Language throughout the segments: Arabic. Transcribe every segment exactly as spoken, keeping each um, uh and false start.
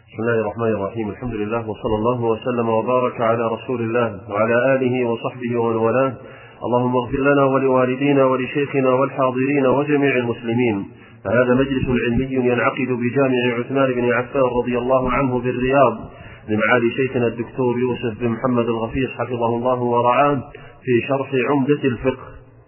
بسم الله الرحمن الرحيم. الحمد لله وصلى الله وسلم وبارك على رسول الله وعلى آله وصحبه ومن والاه. اللهم اغفر لنا ولوالدينا ولشيخنا والحاضرين وجميع المسلمين. هذا مجلس علمي ينعقد بجامع عثمان بن عفان رضي الله عنه بالرياض لمعالي شيخنا الدكتور يوسف بن محمد الغفيص حفظه الله ورعاه في شرح عمدة الفقه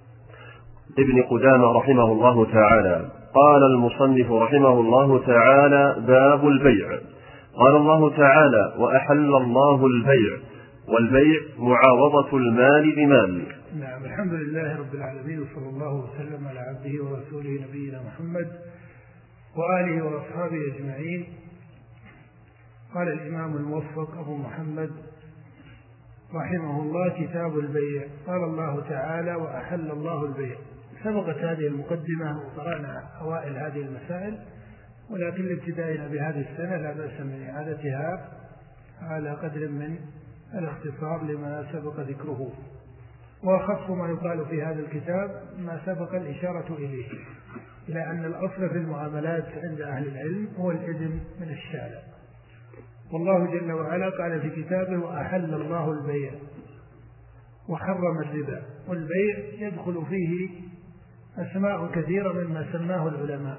ابن قدامة رحمه الله تعالى. قال المصنف رحمه الله تعالى: باب البيع. قال الله تعالى: وأحل الله البيع، والبيع معاوضة المال بمال. نعم، الحمد لله رب العالمين، وصلى الله وسلم على عبده ورسوله نبينا محمد وآله وأصحابه أجمعين. قال الإمام الموفق أبو محمد رحمه الله: كتاب البيع. قال الله تعالى: وأحل الله البيع. سبقت هذه المقدمة وقرأنا أوائل هذه المسائل، ولكن لابتدائنا بهذه السنة لا بأس من إعادتها على قدر من الاختصار لما سبق ذكره. وأخص ما يقال في هذا الكتاب ما سبق الإشارة إليه، إلى أن الأصل في المعاملات عند أهل العلم هو الإذن من الشارع. والله جل وعلا قال في كتابه: وأحل الله البيع وحرم الربا. والبيع يدخل فيه أسماء كثيرة مما سماه العلماء،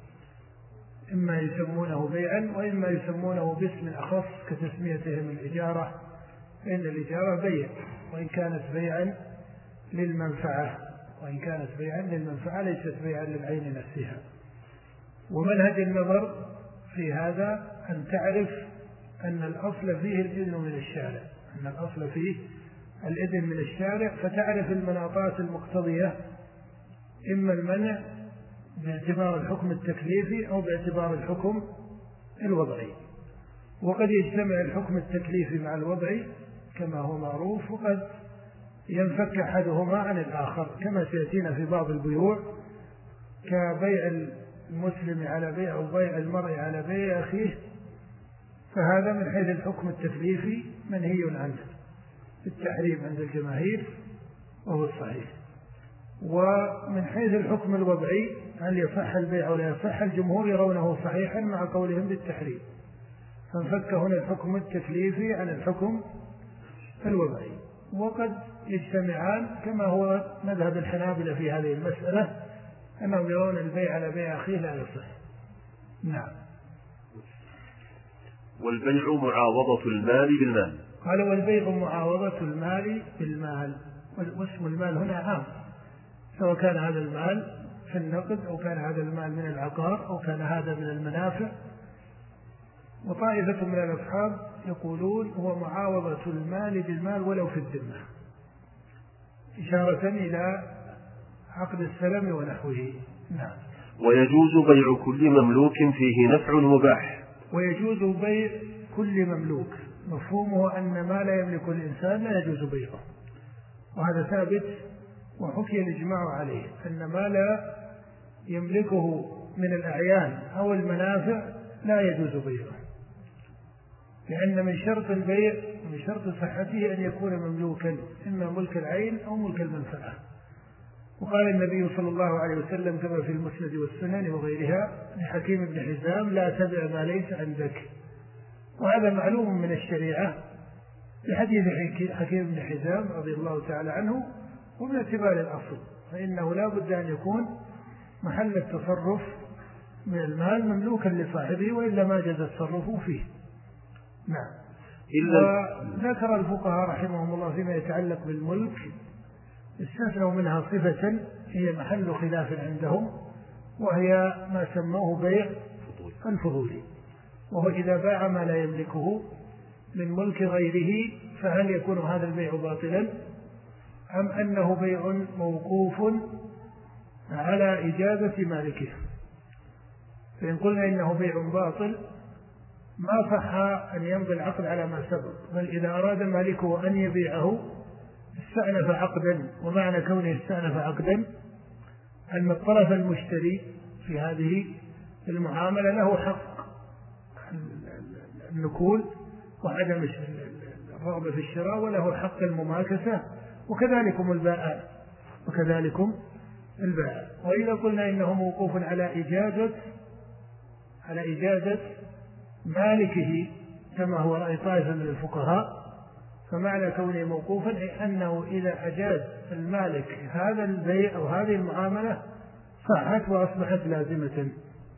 إما يسمونه بيعا وإما يسمونه باسم أخص كتسميتهم الإجارة، فإن الإجارة بيع وإن كانت بيعا للمنفعة، وإن كانت بيعا للمنفعة ليست بيعا للعين نفسها. ومنهج النظر في هذا أن تعرف أن الأصل فيه الإذن من الشارع، أن الأصل فيه الإذن من الشارع، فتعرف المناطات المقتضية، إما المنع باعتبار الحكم التكليفي أو باعتبار الحكم الوضعي. وقد يجتمع الحكم التكليفي مع الوضعي كما هو معروف، وقد ينفك أحدهما عن الآخر كما سيأتينا في بعض البيوع، كبيع المسلم على بيع أو بيع المرء على بيع أخيه، فهذا من حيث الحكم التكليفي منهي عنه التحريم عند الجماهير وهو الصحيح. ومن حيث الحكم الوضعي هل يصح البيع ولا يصح، الجمهور يرونه صحيحا مع قولهم بالتحريم، فانفك هنا الحكم التكليفي عن الحكم الوضعي. وقد يجتمعان كما هو مذهب الحنابلة في هذه المسألة، أنهم يرون البيع على بيع أخيه لا يصح. نعم. والبيع معاوضة المال بالمال. قال: والبيع معاوضة المال بالمال. واسم المال هنا عام، سواء كان هذا المال في النقد أو كان هذا المال من العقار أو كان هذا من المنافع. وطائفة من الأصحاب يقولون هو معاوضة المال بالمال ولو في الذمة، إشارة إلى عقد السلم ونحوه. نعم. ويجوز بيع كل مملوك فيه نفع مباح. ويجوز بيع كل مملوك، مفهومه أن ما لا يملك الإنسان لا يجوز بيعه، وهذا ثابت وحكي الإجماع عليه، أن ما لا يملكه من الأعيان أو المنافع لا يجوز بيعه، لأن من شرط البيع ومن شرط صحته أن يكون مملوكا، إما ملك العين أو ملك المنفعة. وقال النبي صلى الله عليه وسلم كما في المسند والسنن وغيرها لحكيم بن حزام: لا تبع ما ليس عندك. وهذا معلوم من الشريعة لحديث حكيم بن حزام رضي الله تعالى عنه، ومن اعتبار الأصل فإنه لا بد أن يكون محل التصرف من المال مملوكا لصاحبه، وإلا ما جاز التصرف فيه. نعم. وذكر الفقهاء رحمهم الله فيما يتعلق بالملك استثنوا منها صفة هي محل خلاف عندهم، وهي ما سموه بيع الفضولي، وهو إذا باع ما لا يملكه من ملك غيره، فهل يكون هذا البيع باطلا أم أنه بيع موقوف على إجازة مالكه؟ فإن قلنا إنه بيع باطل ما صح أن يمضي العقد على ما سبق، بل إذا أراد مالكه أن يبيعه استأنف عقدا. ومعنى كونه استأنف عقدا أن الطرف المشتري في هذه المعاملة له حق النكول وعدم الرغبة في الشراء، وله حق المماكسة، وكذلكم البائع وكذلكم البائع. وإذا قلنا إنه موقوف على إجازة على إجازة مالكه كما هو رأي طائفة من الفقهاء، فمعنى كونه موقوفا أي أنه إذا أجاز المالك هذا البيع أو هذه المعاملة صحت وأصبحت لازمة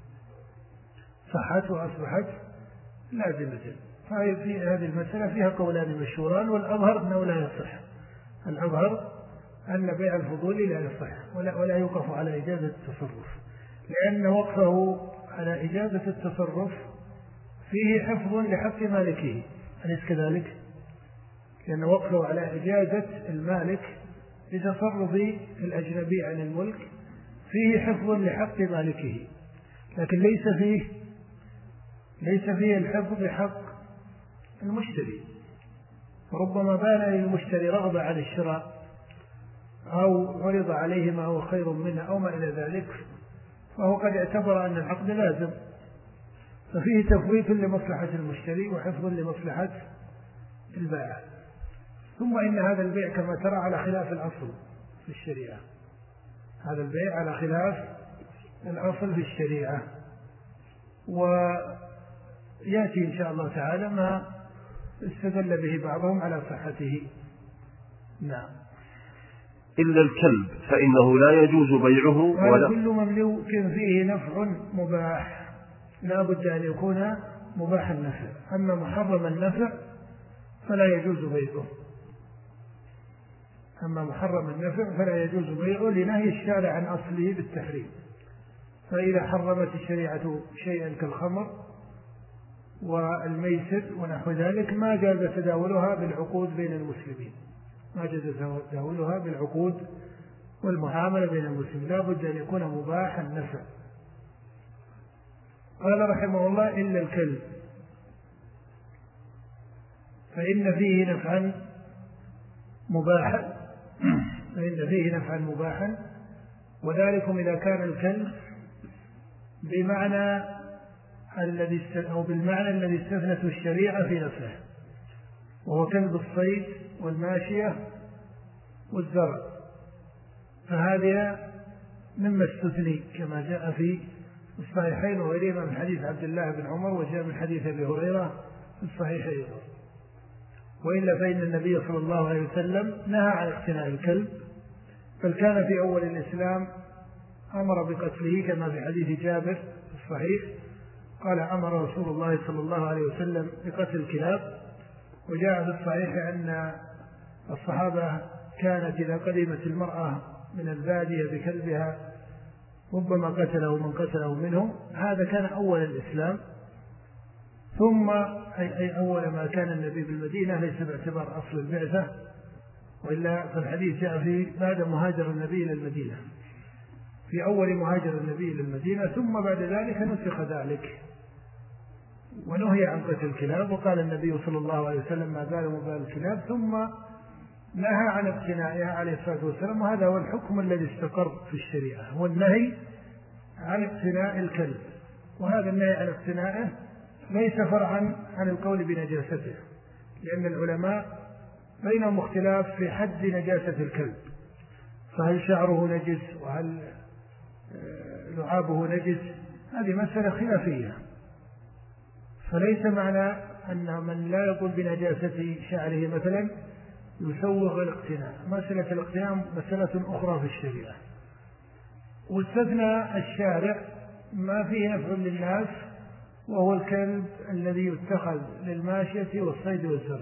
صحت وأصبحت لازمة. فهي في هذه المسألة فيها قولان مشهوران، والأظهر أنه لا يصح. الأظهر أن بيع الفضول لا يصح ولا, ولا يوقف على إجازة التصرف، لأن وقفه على إجازة التصرف فيه حفظ لحق مالكه، أليس كذلك؟ لأن وقفه على إجازة المالك لتصرف الأجنبي عن الملك فيه حفظ لحق مالكه، لكن ليس فيه ليس فيه الحفظ لحق المشتري. ربما بان للمشتري رغبة عن الشراء أو عرض عليه ما هو خير منه أو ما إلى ذلك، فهو قد اعتبر أن العقد لازم، ففيه تفويت لمصلحة المشتري وحفظ لمصلحة البائع. ثم إن هذا البيع كما ترى على خلاف الأصل في الشريعة، هذا البيع على خلاف الأصل في الشريعة، ويأتي إن شاء الله تعالى ما استدل به بعضهم على صحته. نعم. إلا الكلب فإنه لا يجوز بيعه، ولا كل مملوك فيه نفع مباح لا بد أن يكون مباح النفع، أما محرم النفع فلا يجوز بيعه أما محرم النفع فلا يجوز بيعه لنهي الشارع عن أصله بالتحريم. فإذا حرمت الشريعة شيئا كالخمر والميسر ونحو ذلك ما جاز تداولها بالعقود بين المسلمين، ما جاز تداولها بالعقود والمعاملة بين المسلمين، لا بد أن يكون مباح النفع. قال رحمه الله: إلا الكلب فإن فيه نفعا مباحا فإن فيه نفعا مباحا وذلكم إذا كان الكلب بمعنى الذي أو بالمعنى الذي استثنته الشريعة في نفسه، وهو كلب الصيد والماشية والزرع، فهذا مما استثني كما جاء في الصحيحين وغيرهما من حديث عبد الله بن عمر وجاء من حديث أبي هريرة في الصحيحين. وإلا فإن النبي صلى الله عليه وسلم نهى عن اقتناء الكلب، بل كان في أول الإسلام أمر بقتله كما في حديث جابر في الصحيح قال: أمر رسول الله صلى الله عليه وسلم بقتل الكلاب. وجاء في الصحيح أن الصحابة كانت إذا قدمت المرأة من البادية بكلبها ربما قتله من قتله منهم. هذا كان أول الإسلام، ثم أي أول ما كان النبي بالمدينة ليس باعتبار أصل البعثة، وإلا فالحديث جاء في بعد مهاجر النبي إلى المدينة، في أول مهاجر النبي إلى المدينة، ثم بعد ذلك نسخ ذلك ونهي عن قتل الكلاب، وقال النبي صلى الله عليه وسلم: ما بال مبال الكلاب، ثم نهى عن اقتنائها عليه الصلاة والسلام. وهذا هو الحكم الذي استقر في الشريعة، هو النهي عن اقتناء الكلب. وهذا النهي عن اقتنائه ليس فرعا عن القول بنجاسته، لأن العلماء بينهم اختلاف في حد نجاسة الكلب، فهل شعره نجس وهل لعابه نجس، هذه مسألة خلافية. فليس معنى أن من لا يقول بنجاسة شعره مثلا يسوغ الاقتناء، مسألة الاقتناء مسألة أخرى في الشريعة. واستثنى الشارع ما فيه نفع للناس، وهو الكلب الذي يتخذ للماشية والصيد والزرع.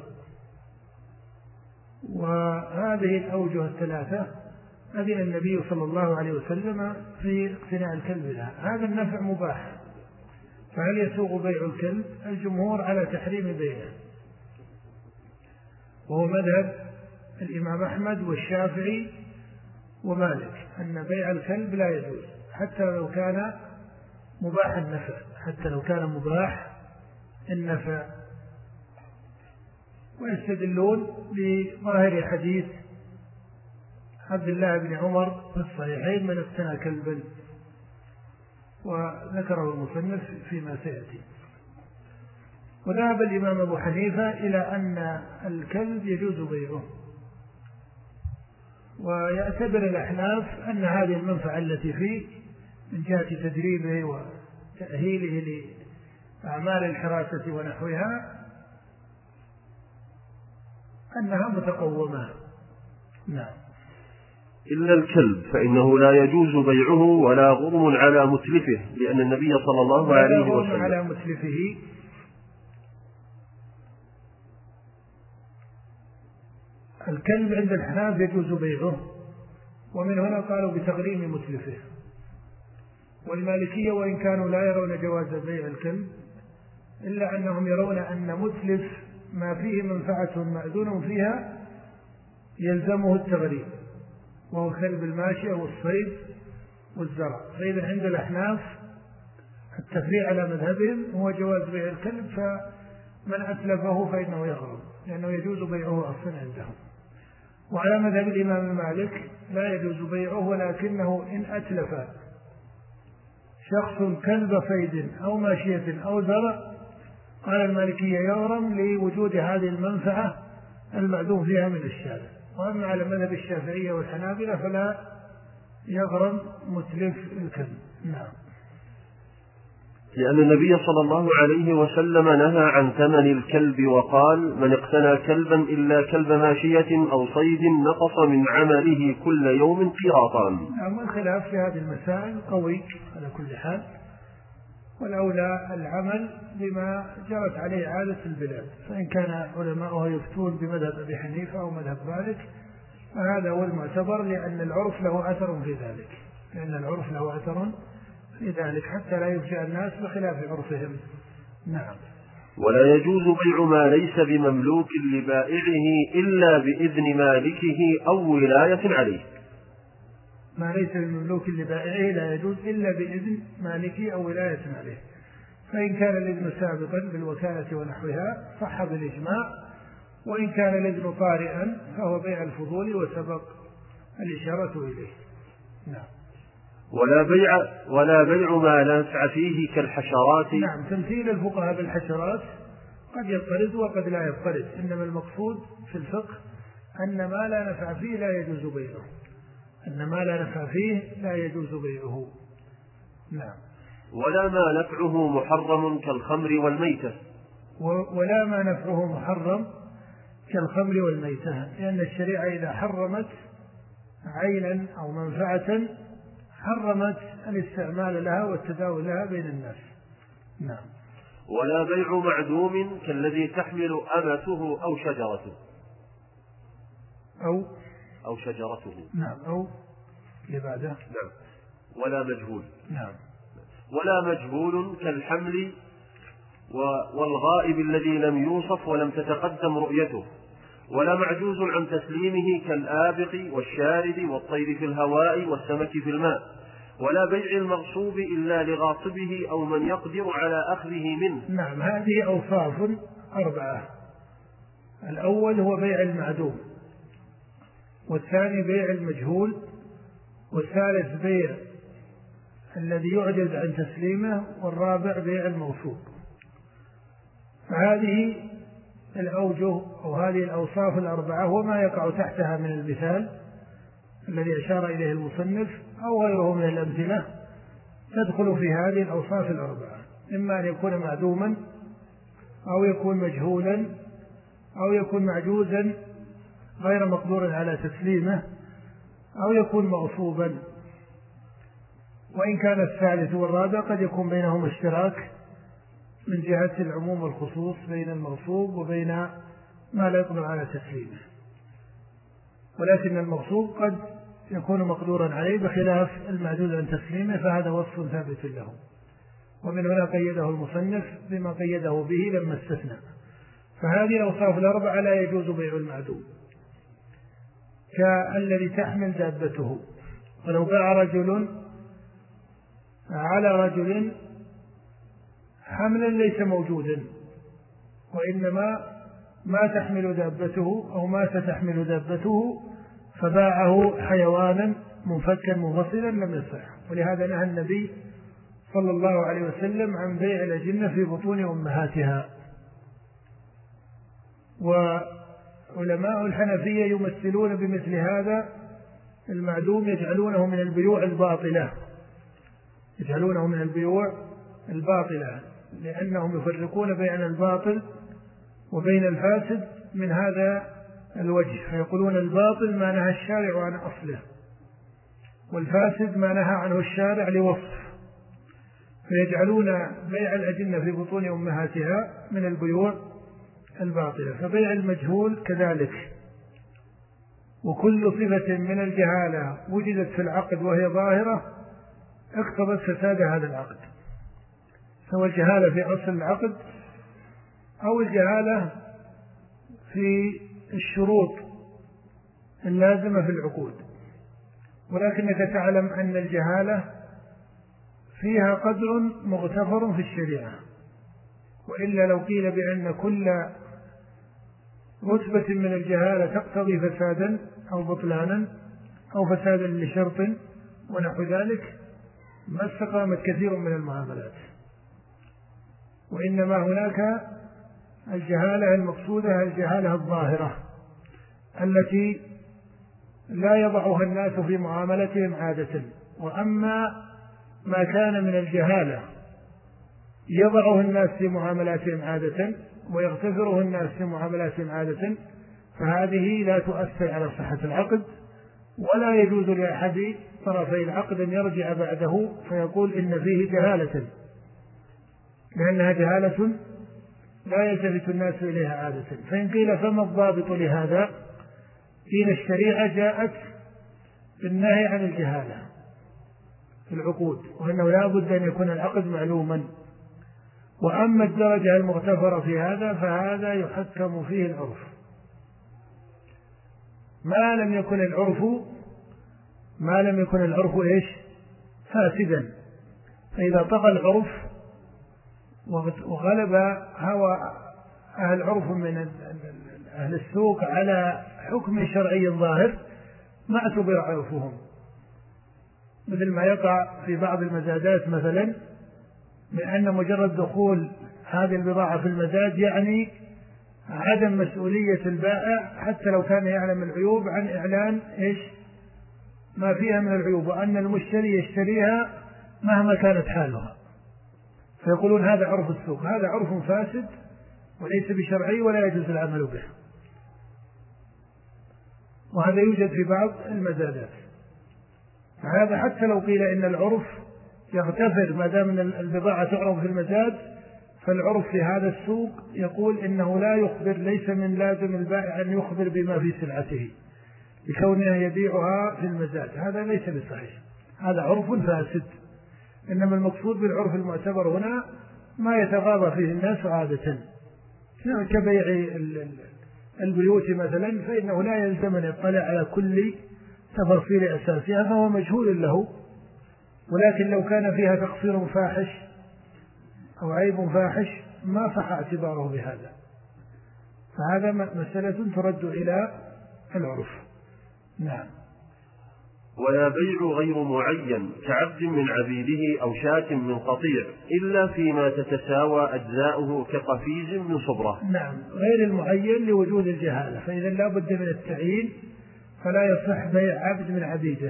وهذه الأوجه الثلاثة أذن النبي صلى الله عليه وسلم في اقتناء الكلب لها. هذا النفع مباح، فهل يسوغ بيع الكلب؟ الجمهور على تحريم بيعه، وهو مذهب الإمام أحمد والشافعي ومالك، أن بيع الكلب لا يجوز حتى لو كان مباح النفع حتى لو كان مباح النفع. ويستدلون بظاهر حديث عبد الله بن عمر في الصحيحين: من اقتنى كلبا، وذكره المصنف فيما سيأتي. وذهب الإمام أبو حنيفة إلى أن الكلب يجوز بيعه، ويعتبر الأحناف أن هذه المنفعة التي فيه من جهة تدريبه وتأهيله أعمال الحراسة ونحوها أنها متقومة. نعم. إلا الكلب فإنه لا يجوز بيعه ولا غرم على متلفه، لأن النبي صلى الله عليه وسلم على متلفه. الكلب عند الحناف يجوز بيعه، ومن هنا قالوا بتغريم متلفه. والمالكية وإن كانوا لا يرون جواز بيع الكلب إلا أنهم يرون أن متلف ما فيه منفعة مأذون فيها يلزمه التغريم، وهو كلب الماشية والصيد والزرع. فإذا عند الأحناف التفريع على مذهبهم هو جواز بيع الكلب، فمن أتلفه فإنه يغرم، لأنه يجوز بيعه أصلا عندهم. وعلى مذهب الإمام مالك لا يجوز بيعه، ولكنه إن أتلف شخص كلب صيد أو ماشية أو زرع قال المالكية يغرم لوجود هذه المنفعة المأذون فيها من الشارع. وأما على مذهب الشافعية والحنابلة فلا يغرم متلف الكلب. نعم. لأن النبي صلى الله عليه وسلم نهى عن ثمن الكلب وقال: من اقتنى كلبا إلا كلب ماشية أو صيد نقص من عمله كل يوم قيراطان. نعم. الخلاف في هذه المسائل قوي على كل حال، والأولى العمل بما جرت عليه عادة البلاد، فإن كان علماؤها يفتون بمذهب أبي حنيفة أو مذهب مالك فهذا هو المعتبر، لأن العرف له أثر في ذلك لأن العرف له أثر في ذلك حتى لا يفجأ الناس بخلاف عرفهم. نعم. ولا يجوز بيع ما ليس بمملوك لبائعه إلا بإذن مالكه أو ولاية عليه. ما ليس بمملوك لبائعه لا يجوز إلا بإذن مالكه أو ولاية عليه، فإن كان الإذن سابقا بالوكالة ونحوها صح بالإجماع، وإن كان الإذن طارئا فهو بيع الفضول وسبق الإشارة إليه. نعم. ولا بيع ولا بيع ما لا نفع فيه كالحشرات. نعم. تمثيل الفقهاء بالحشرات قد يضطرد وقد لا يضطرد، إنما المقصود في الفقه أن ما لا نفع فيه لا يجوز بيعه أن ما لا نفع فيه لا يجوز بيعه. نعم. ولا ما نفعه محرم كالخمر والميتة. ولا ما نفعه محرم كالخمر والميتة، لأن الشريعة إذا حرمت عينا أو منفعة حرمت الاستعمال لها والتداول لها بين الناس. نعم. ولا بيع معدوم كالذي تحمل أمته أو شجرته أو أو شجرته. نعم. أو لبعده. نعم. ولا مجهول. نعم. ولا مجهول كالحمل والغائب الذي لم يوصف ولم تتقدم رؤيته. ولا معجوز عن تسليمه كالآبق والشارد والطير في الهواء والسمك في الماء. ولا بيع المغصوب إلا لغاصبه أو من يقدر على أخذه منه. نعم. هذه أوصاف أربعة. الأول هو بيع المعدوم، والثاني بيع المجهول، والثالث بيع الذي يعجز عن تسليمه، والرابع بيع المغصوب. فهذه الأوجه أو هذه الأوصاف الأربعة وما يقع تحتها من المثال الذي أشار إليه المصنف أو غيره من الأمثلة تدخل في هذه الأوصاف الأربعة، إما أن يكون معدوما أو يكون مجهولا أو يكون معجوزا غير مقدور على تسليمه أو يكون مغصوبا. وإن كان الثالث والرابع قد يكون بينهما اشتراك من جهة العموم والخصوص بين المغصوب وبين ما لا يقدر على تسليمه، ولكن المغصوب قد يكون مقدورا عليه بخلاف المعدود عن تسليمه، فهذا وصف ثابت له، ومن هنا قيده المصنف بما قيده به لما استثنى. فهذه الأوصاف الأربعة لا يجوز بيع المعدوم، كالذي تحمل دابته. ولو باع رجل على رجل حملا ليس موجودا، وإنما ما تحمل دابته أو ما ستحمل دابته، فباعه حيوانا منفكا منفصلا لم يصح. ولهذا نهى النبي صلى الله عليه وسلم عن بيع الأجنة في بطون أمهاتها. وعلماء الحنفية يمثلون بمثل هذا المعدوم، يجعلونه من البيوع الباطلة يجعلونه من البيوع الباطلة لأنهم يفرقون بين الباطل وبين الفاسد من هذا الوجه، فيقولون الباطل ما نهى الشارع عن أصله، والفاسد ما نهى عنه الشارع لوصف، فيجعلون بيع الأجنة في بطون أمهاتها من البيوع الباطلة. فبيع المجهول كذلك، وكل صفة من الجهالة وجدت في العقد وهي ظاهرة اقتضت فساد هذا العقد، سواء الجهالة في أصل العقد أو الجهالة في الشروط اللازمة في العقود. ولكنك تعلم أن الجهالة فيها قدر مغتفر في الشريعة، وإلا لو قيل بأن كل رتبة من الجهالة تقتضي فسادا أو بطلانا أو فسادا لشرط ونحو ذلك ما استقامت كثير من المعاملات. وإنما هناك الجهالة المقصودة الجهالة الظاهرة التي لا يضعها الناس في معاملتهم عادة. وأما ما كان من الجهالة يضعه الناس في معاملاتهم عادة ويغتفره الناس في معاملاتهم عادة، فهذه لا تؤثر على صحة العقد، ولا يجوز لأحد طرفي العقد أن يرجع بعده فيقول إن فيه جهالة، لأنها جهالة لا يلتفت الناس إليها عادة. فإن قيل فما الضابط لهذا؟ قيل الشريعة جاءت بالنهي عن الجهالة في العقود، وأنه لا بد أن يكون العقد معلوما. وأما الدرجة المغتفرة في هذا فهذا يحكم فيه العرف، ما لم يكن العرف ما لم يكن العرف إيش فاسدا. فإذا طغى العرف وغلب هوى أهل العرف من أهل السوق على حكم شرعي ظاهر ما اعتبر عرفهم، مثل ما يقع في بعض المزادات مثلا، من أن مجرد دخول هذه البضاعة في المزاد يعني عدم مسؤولية البائع حتى لو كان يعلم العيوب عن إعلان إيش ما فيها من العيوب، وأن المشتري يشتريها مهما كانت حالها، فيقولون هذا عرف السوق. هذا عرف فاسد وليس بشرعي ولا يجوز العمل به، وهذا يوجد في بعض المزادات. هذا حتى لو قيل إن العرف يغتفر ما دام البضاعة تعرض في المزاد، فالعرف في هذا السوق يقول إنه لا يخبر، ليس من لازم البائع أن يخبر بما في سلعته لكونه يبيعها في المزاد، هذا ليس بصحيح، هذا عرف فاسد. إنما المقصود بالعرف المعتبر هنا ما يتغاضى فيه الناس عادة، كبيع البيوت مثلا، فإنه لا يلزم أن يطلع على كل تفاصيل أساسها فهو مجهول له، ولكن لو كان فيها تقصير فاحش أو عيب فاحش ما صح اعتباره بهذا، فهذا مسألة ترد إلى العرف. نعم. ولا بيع غير معين كعبد من عبيده أو شاة من قطيع إلا فيما تتساوى أجزاؤه كقفيز من صبرة. نعم، غير المعين لوجود الجهالة، فإذا لا بد من التعيين فلا يصح بيع عبد من عبيده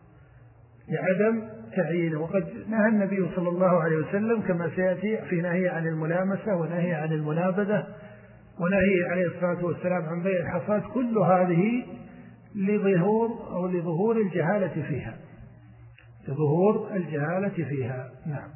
لعدم تعيينه. وقد نهى النبي صلى الله عليه وسلم كما سيأتي في نهي عن الملامسة ونهي عن المنابذة ونهي عليه الصلاة والسلام عن بيع الحصاد، كل هذه لظهور أو لظهور الجهالة فيها لظهور الجهالة فيها. نعم.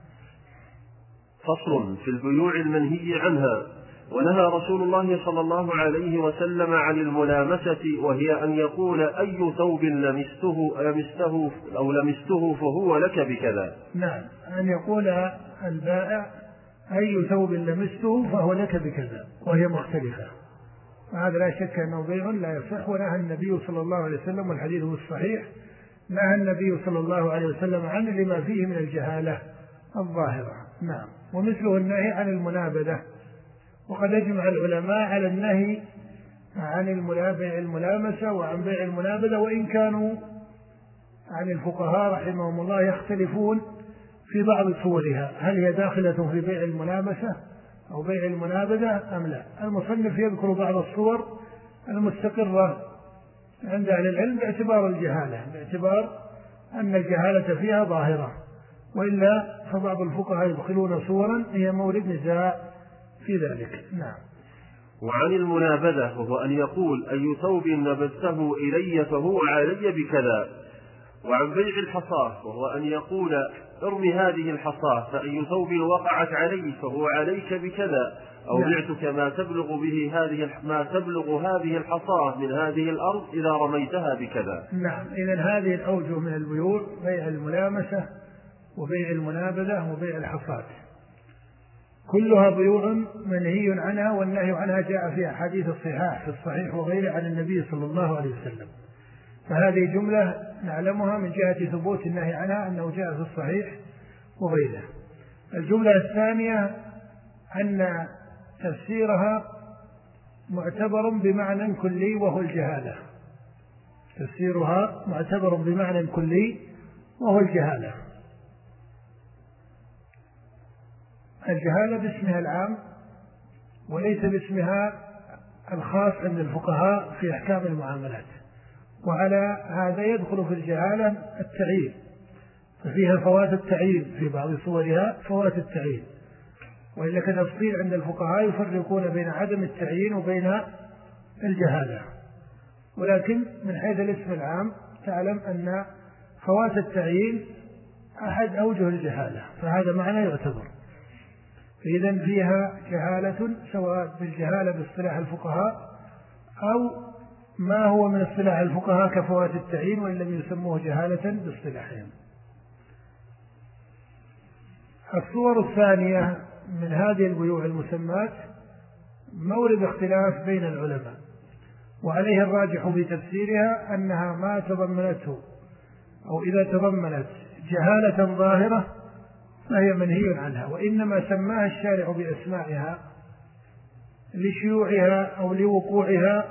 فصل في البيوع المنهي عنها. ونهى رسول الله صلى الله عليه وسلم عن الملامسة، وهي أن يقول أي ثوب لمسته, لمسته أو لمسته فهو لك بكذا. نعم، أن يقول البائع أي ثوب لمسته فهو لك بكذا، وهي مختلفة، وهذا لا شك أنه بيع لا يصح. ونهى النبي صلى الله عليه وسلم، والحديث الصحيح نهى النبي صلى الله عليه وسلم عنه لما فيه من الجهالة الظاهرة. نعم. ومثله النهي عن المنابذة، وقد أجمع العلماء على النهي عن بيع الملامسة وعن بيع المنابذة، وإن كانوا عن الفقهاء رحمهم الله يختلفون في بعض صورها، هل هي داخلة في بيع الملامسة أو بيع المنابذة أم لا. المصنف يذكر بعض الصور المستقرة عند أهل العلم باعتبار الجهالة، باعتبار أن الجهالة فيها ظاهرة، وإلا فبعض الفقهاء يدخلون صورا هي مورد نزاع في ذلك. نعم. وعن المنابذة وهو أن يقول أي ثوب نبذته إلي فهو علي بكذا. وعن بيع الحصاة وهو أن يقول ارمي هذه الحصاة فأي ثوب وقعت علي فهو عليك بكذا، أو بعتك ما تبلغ به هذه ما تبلغ هذه الحصاة من هذه الأرض إذا رميتها بكذا. نعم. إذن هذه الأوجه من البيوع بيع الملامسة وبيع المنابذة وبيع الحصاة كلها بيوع منهي عنها، والنهي عنها جاء في أحاديث الصحاح في الصحيح وغيره عن النبي صلى الله عليه وسلم، فهذه جملة نعلمها من جهة ثبوت النهي عنها أنه جاء في الصحيح وغيره. الجملة الثانية أن تفسيرها معتبر بمعنى كلي وهو الجهالة، تفسيرها معتبر بمعنى كلي وهو الجهالة. الجهالة باسمها العام وليس باسمها الخاص عند الفقهاء في أحكام المعاملات، وعلى هذا يدخل في الجهالة التعيين، ففيها فوات التعيين في بعض صورها فوات التعيين، وإلا كتفصيل عند الفقهاء يفرقون بين عدم التعيين وبين الجهالة، ولكن من حيث الاسم العام تعلم أن فوات التعيين أحد أوجه الجهالة، فهذا معنى يعتبر. فإذن فيها جهالة سواء بالجهالة باصطلاح الفقهاء أو ما هو من اصطلاح الفقهاء كفوات التعيين وإن لم يسموه جهالة باصطلاحهم. الصور الثانية من هذه البيوع المسمات مورد اختلاف بين العلماء، وعليه الراجح في تفسيرها أنها ما تضمنته أو إذا تضمنت جهالة ظاهرة فهي منهي عنها، وإنما سماها الشارع بأسمائها لشيوعها أو لوقوعها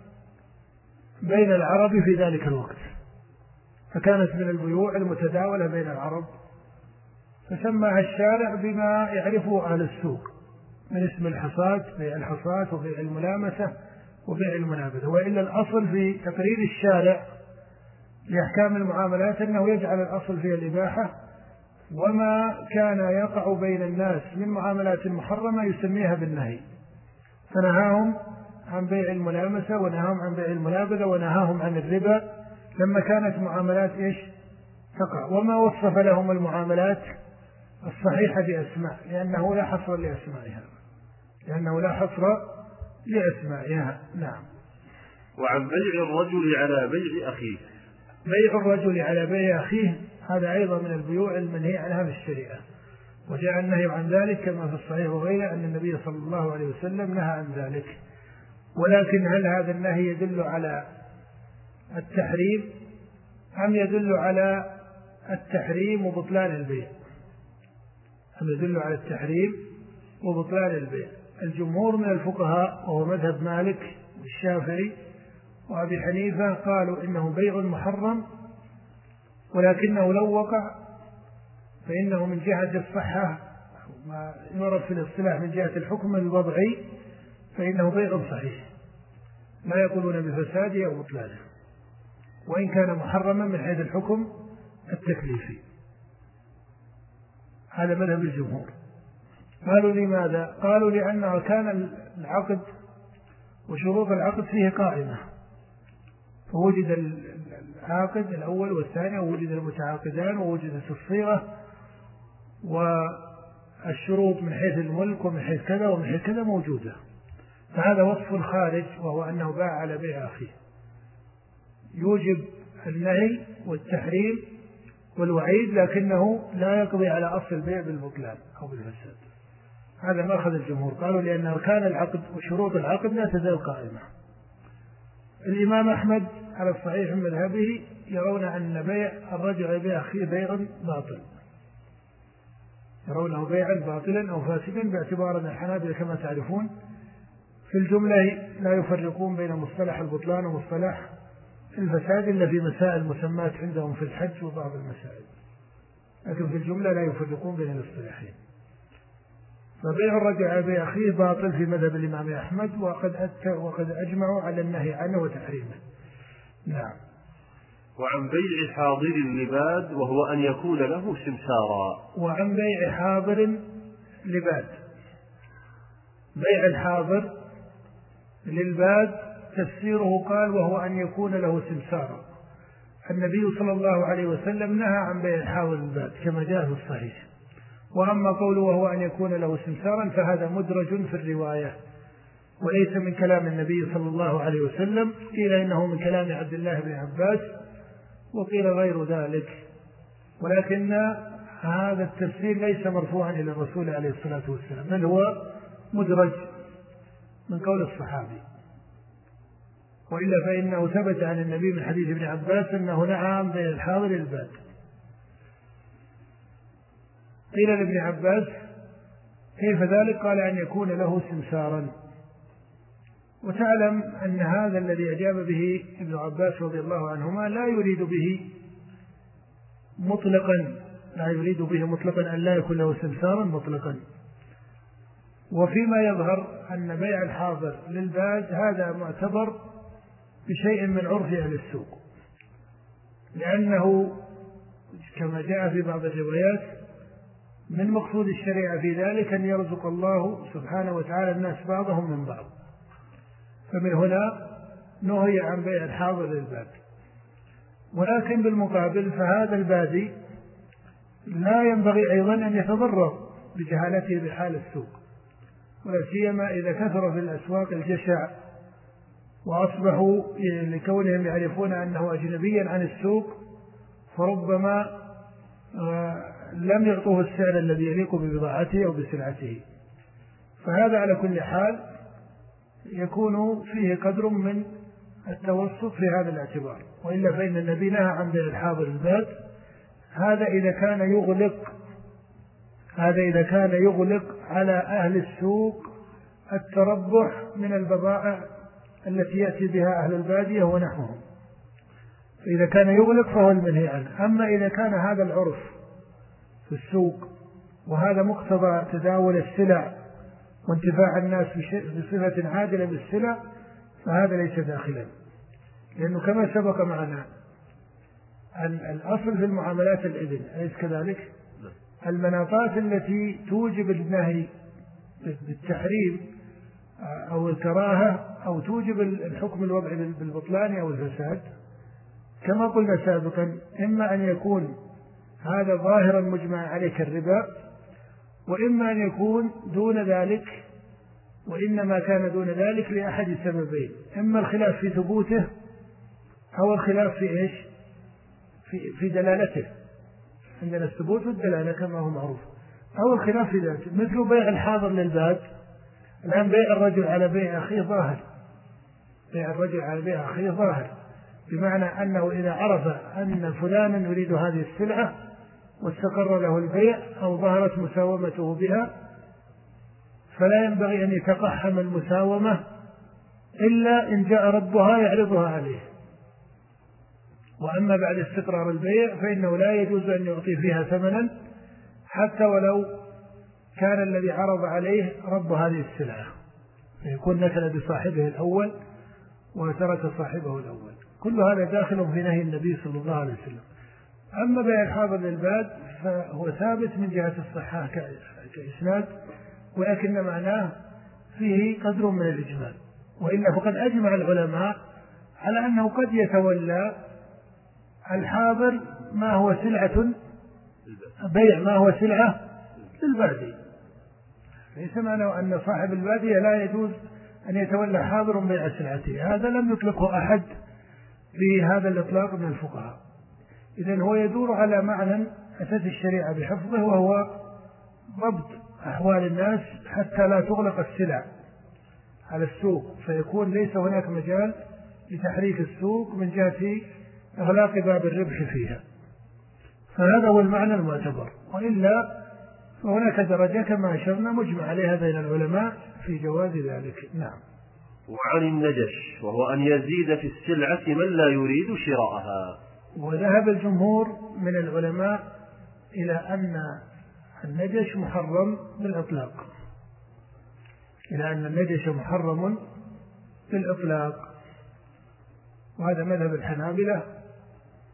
بين العرب في ذلك الوقت، فكانت من البيوع المتداولة بين العرب فسماها الشارع بما يعرفه أهل السوق من اسم الحصاة، بيع الحصاة وبيع الملامسة وبيع المنابذة، وإلا الأصل في تقرير الشارع لأحكام المعاملات أنه يجعل الأصل فيها الإباحة، وما كان يقع بين الناس من معاملات محرمة يسميها بالنهي، فنهاهم عن بيع الملامسة ونهاهم عن بيع المنابذة ونهاهم عن الربا لما كانت معاملات إيش تقع، وما وصف لهم المعاملات الصحيحة بأسماء لأنه لا حصر لأسمائها لأنه لا حصر لأسمائها. نعم. وعن بيع الرجل على بيع أخيه، بيع الرجل على بيع أخيه هذا أيضا من البيوع المنهي عنها في الشريعة، وجاء النهي عن ذلك كما في الصحيح وغيره أن النبي صلى الله عليه وسلم نهى عن ذلك، ولكن هل هذا النهي يدل على التحريم أم يدل على التحريم وبطلان البيع؟ أم يدل على التحريم وبطلان البيع؟ الجمهور من الفقهاء وهو مذهب مالك والشافعي وأبي حنيفة قالوا إنه بيع محرم، ولكنه لو وقع فإنه من جهة الصحة ما يعرف في الاصطلاح من جهة الحكم الوضعي فإنه بيع صحيح لا يقولون بفساده أو بطلانه، وإن كان محرما من حيث الحكم التكليفي. هذا مذهب الجمهور. قالوا لماذا؟ قالوا لأنه كان العقد وشروط العقد فيه قائمة، فوجد العاقد الأول والثاني ووجد المتعاقدان ووجدت الصيغة والشروط من حيث الملك ومن حيث كذا ومن حيث كذا موجودة، فهذا وصف خارج وهو أنه باع على بيع أخيه يوجب النهي والتحريم والوعيد، لكنه لا يقضي على أصل البيع بالبطلان أو بالفساد. هذا ما أخذ الجمهور، قالوا لأن أركان العقد وشروط العقد لا تزال قائمة. الإمام أحمد على الصحيح من مذهبه يرون أن بيع الرجل بيع أخيه بيع باطل، يرونه بيعا باطلا أو فاسدا، باعتبار أن الحنابلة كما تعرفون في الجملة لا يفرقون بين مصطلح البطلان ومصطلح الفساد إلا في مسائل مسمات عندهم في الحج وبعض المسائل، لكن في الجملة لا يفرقون بين الاصطلاحين. فبيع الرجل على بيع أخيه باطل في مذهب الإمام أحمد، وقد وقد أجمعوا على النهي عنه وتحريمه. نعم. وعن بيع حاضر اللباد وهو أن يكون له سمسارا. وعن بيع حاضر لباد، بيع الحاضر للباد تفسيره قال وهو أن يكون له سمسارا. النبي صلى الله عليه وسلم نهى عن بيع الحاضر للباد كما جاء في الصحيح. وأما قوله وهو أن يكون له سمسارا فهذا مدرج في الرواية وليس من كلام النبي صلى الله عليه وسلم، قيل إنه من كلام عبد الله بن عباس وقيل غير ذلك، ولكن هذا التفسير ليس مرفوعا إلى الرسول عليه الصلاة والسلام بل هو مدرج من قول الصحابي، وإلا فإنه ثبت عن النبي من حديث ابن عباس أنه نهى عن بيع الحاضر للباد. قيل لابن عباس كيف ذلك؟ قال أن يكون له سمسارا. وتعلم أن هذا الذي أجاب به ابن عباس رضي الله عنهما لا يريد به مطلقا لا يريد به مطلقا أن لا يكون له سمسارا مطلقا. وفيما يظهر أن بيع الحاضر للباد هذا معتبر بشيء من عرف أهل السوق، لأنه كما جاء في بعض الروايات من مقصود الشريعة في ذلك أن يرزق الله سبحانه وتعالى الناس بعضهم من بعض، فمن هنا نهي عن بيع الحاضر للباد. ولكن بالمقابل فهذا البادي لا ينبغي أيضا أن يتضرر بجهالته بحال السوق، ولا سيما إذا كثر في الأسواق الجشع وأصبحوا لكونهم يعرفون أنه أجنبيا عن السوق فربما لم يعطوه السعر الذي يليق ببضاعته أو بسلعته. فهذا على كل حال يكون فيه قدر من التوسط في هذا الاعتبار، وإلا فإن النبي نهى عن بيع الحاضر الباد. هذا إذا كان يغلق هذا إذا كان يغلق على أهل السوق التربح من البضائع التي يأتي بها أهل البادية ونحوهم، فإذا كان يغلق فهو المنهي عنه. أما إذا كان هذا العرف في السوق وهذا مقتضى تداول السلع وانتفاع الناس بصفة عادلة بالسلع فهذا ليس داخلا، لأنه كما سبق معنا الأصل في المعاملات الإذن، أليس كذلك؟ المناطات التي توجب النهي بالتحريم أو الكراهة أو توجب الحكم الوضعي بالبطلان أو الفساد كما قلنا سابقا، إما أن يكون هذا ظاهرا مجمع عليه كالربا، وإما أن يكون دون ذلك، وإنما كان دون ذلك لأحد سببين: إما الخلاف في ثبوته أو الخلاف في إيش؟ في, في دلالته، عندنا الثبوت والدلالة كما هو معروف، أو الخلاف في ذلك، مثل بيع الحاضر للباد. الآن بيع الرجل على بيع أخيه ظاهر، بيع الرجل على بيع أخيه ظاهر، بمعنى أنه إذا عرف أن فلانا يريد هذه السلعة واستقر له البيع أو ظهرت مساومته بها فلا ينبغي أن يتقحم المساومة إلا إن جاء ربها يعرضها عليه. وأما بعد استقرار البيع فإنه لا يجوز أن يعطي فيها ثمنا حتى ولو كان الذي عرض عليه رب هذه السلعة، فيكون نكل بصاحبه الأول وترك صاحبه الأول. كل هذا داخل في نهي النبي صلى الله عليه وسلم. أما بيع الحاضر للباد فهو ثابت من جهة الصحة كإسناد، ولكن معناه فيه قدر من الإجمال، وإلا فقد أجمع العلماء على أنه قد يتولى الحاضر ما هو سلعة بيع ما هو سلعة للبادي، ليس معناه أن صاحب البادية لا يجوز أن يتولى حاضر بيع سلعته، هذا لم يطلقه أحد بهذا الإطلاق من الفقهاء. إذن هو يدور على معنى أساس الشريعة بحفظه، وهو ضبط أحوال الناس حتى لا تغلق السلع على السوق، فيكون ليس هناك مجال لتحريك السوق من جهة إغلاق باب الربح فيها، فهذا هو المعنى المعتبر. وإلا فهناك درجة كما أشرنا مجمع عليها بين العلماء في جواز ذلك. نعم. وعن النجش وهو أن يزيد في السلعة من لا يريد شراءها. وذهب الجمهور من العلماء إلى أن النجش محرم بالإطلاق، إلى أن النجش محرم بالإطلاق، وهذا مذهب الحنابلة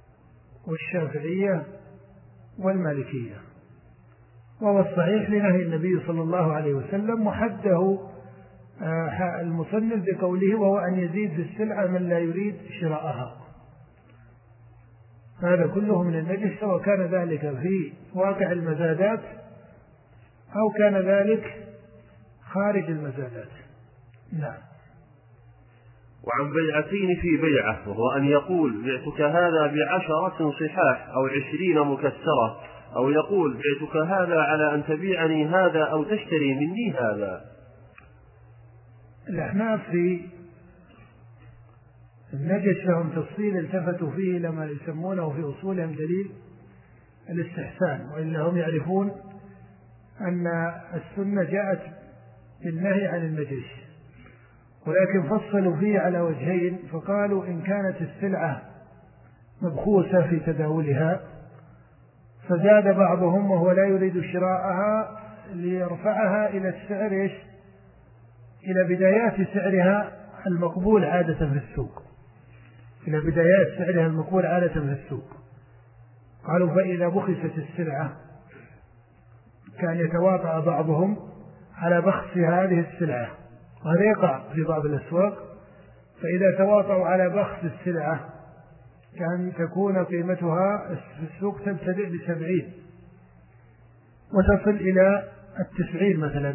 والشافعية والمالكية. وهو الصحيح لنهي النبي صلى الله عليه وسلم، وحده المصنف بقوله وهو أن يزيد في السلعة من لا يريد شراءها. هذا كله من النجس، سواء كان ذلك في واقع المزادات أو كان ذلك خارج المزادات. نعم. وعن بيعتين في بيعة، وهو أن يقول بعتك هذا بعشرة صحاح أو عشرين مكسرة، أو يقول بعتك هذا على أن تبيعني هذا أو تشتري مني هذا. الأحناف في النجس لهم تفصيل التفتوا فيه لما يسمونه في أصولهم دليل الاستحسان، وإلا هم يعرفون أن السنة جاءت بالنهي عن النجس، ولكن فصلوا فيه على وجهين. فقالوا إن كانت السلعة مبخوسة في تداولها فزاد بعضهم وهو لا يريد شراءها ليرفعها إلى السعر إيش؟ إلى بدايات سعرها المقبول عادة في السوق، إلى بدايات سعرها المقبول عادة في السوق. قالوا فإذا بخست السلعة كان يتواطأ بعضهم على بخس هذه السلعة، وهذا يقع في بعض الأسواق. فإذا تواطؤوا على بخس السلعة كان تكون قيمتها في السوق تبتدئ بسبعين وتصل إلى التسعين مثلا،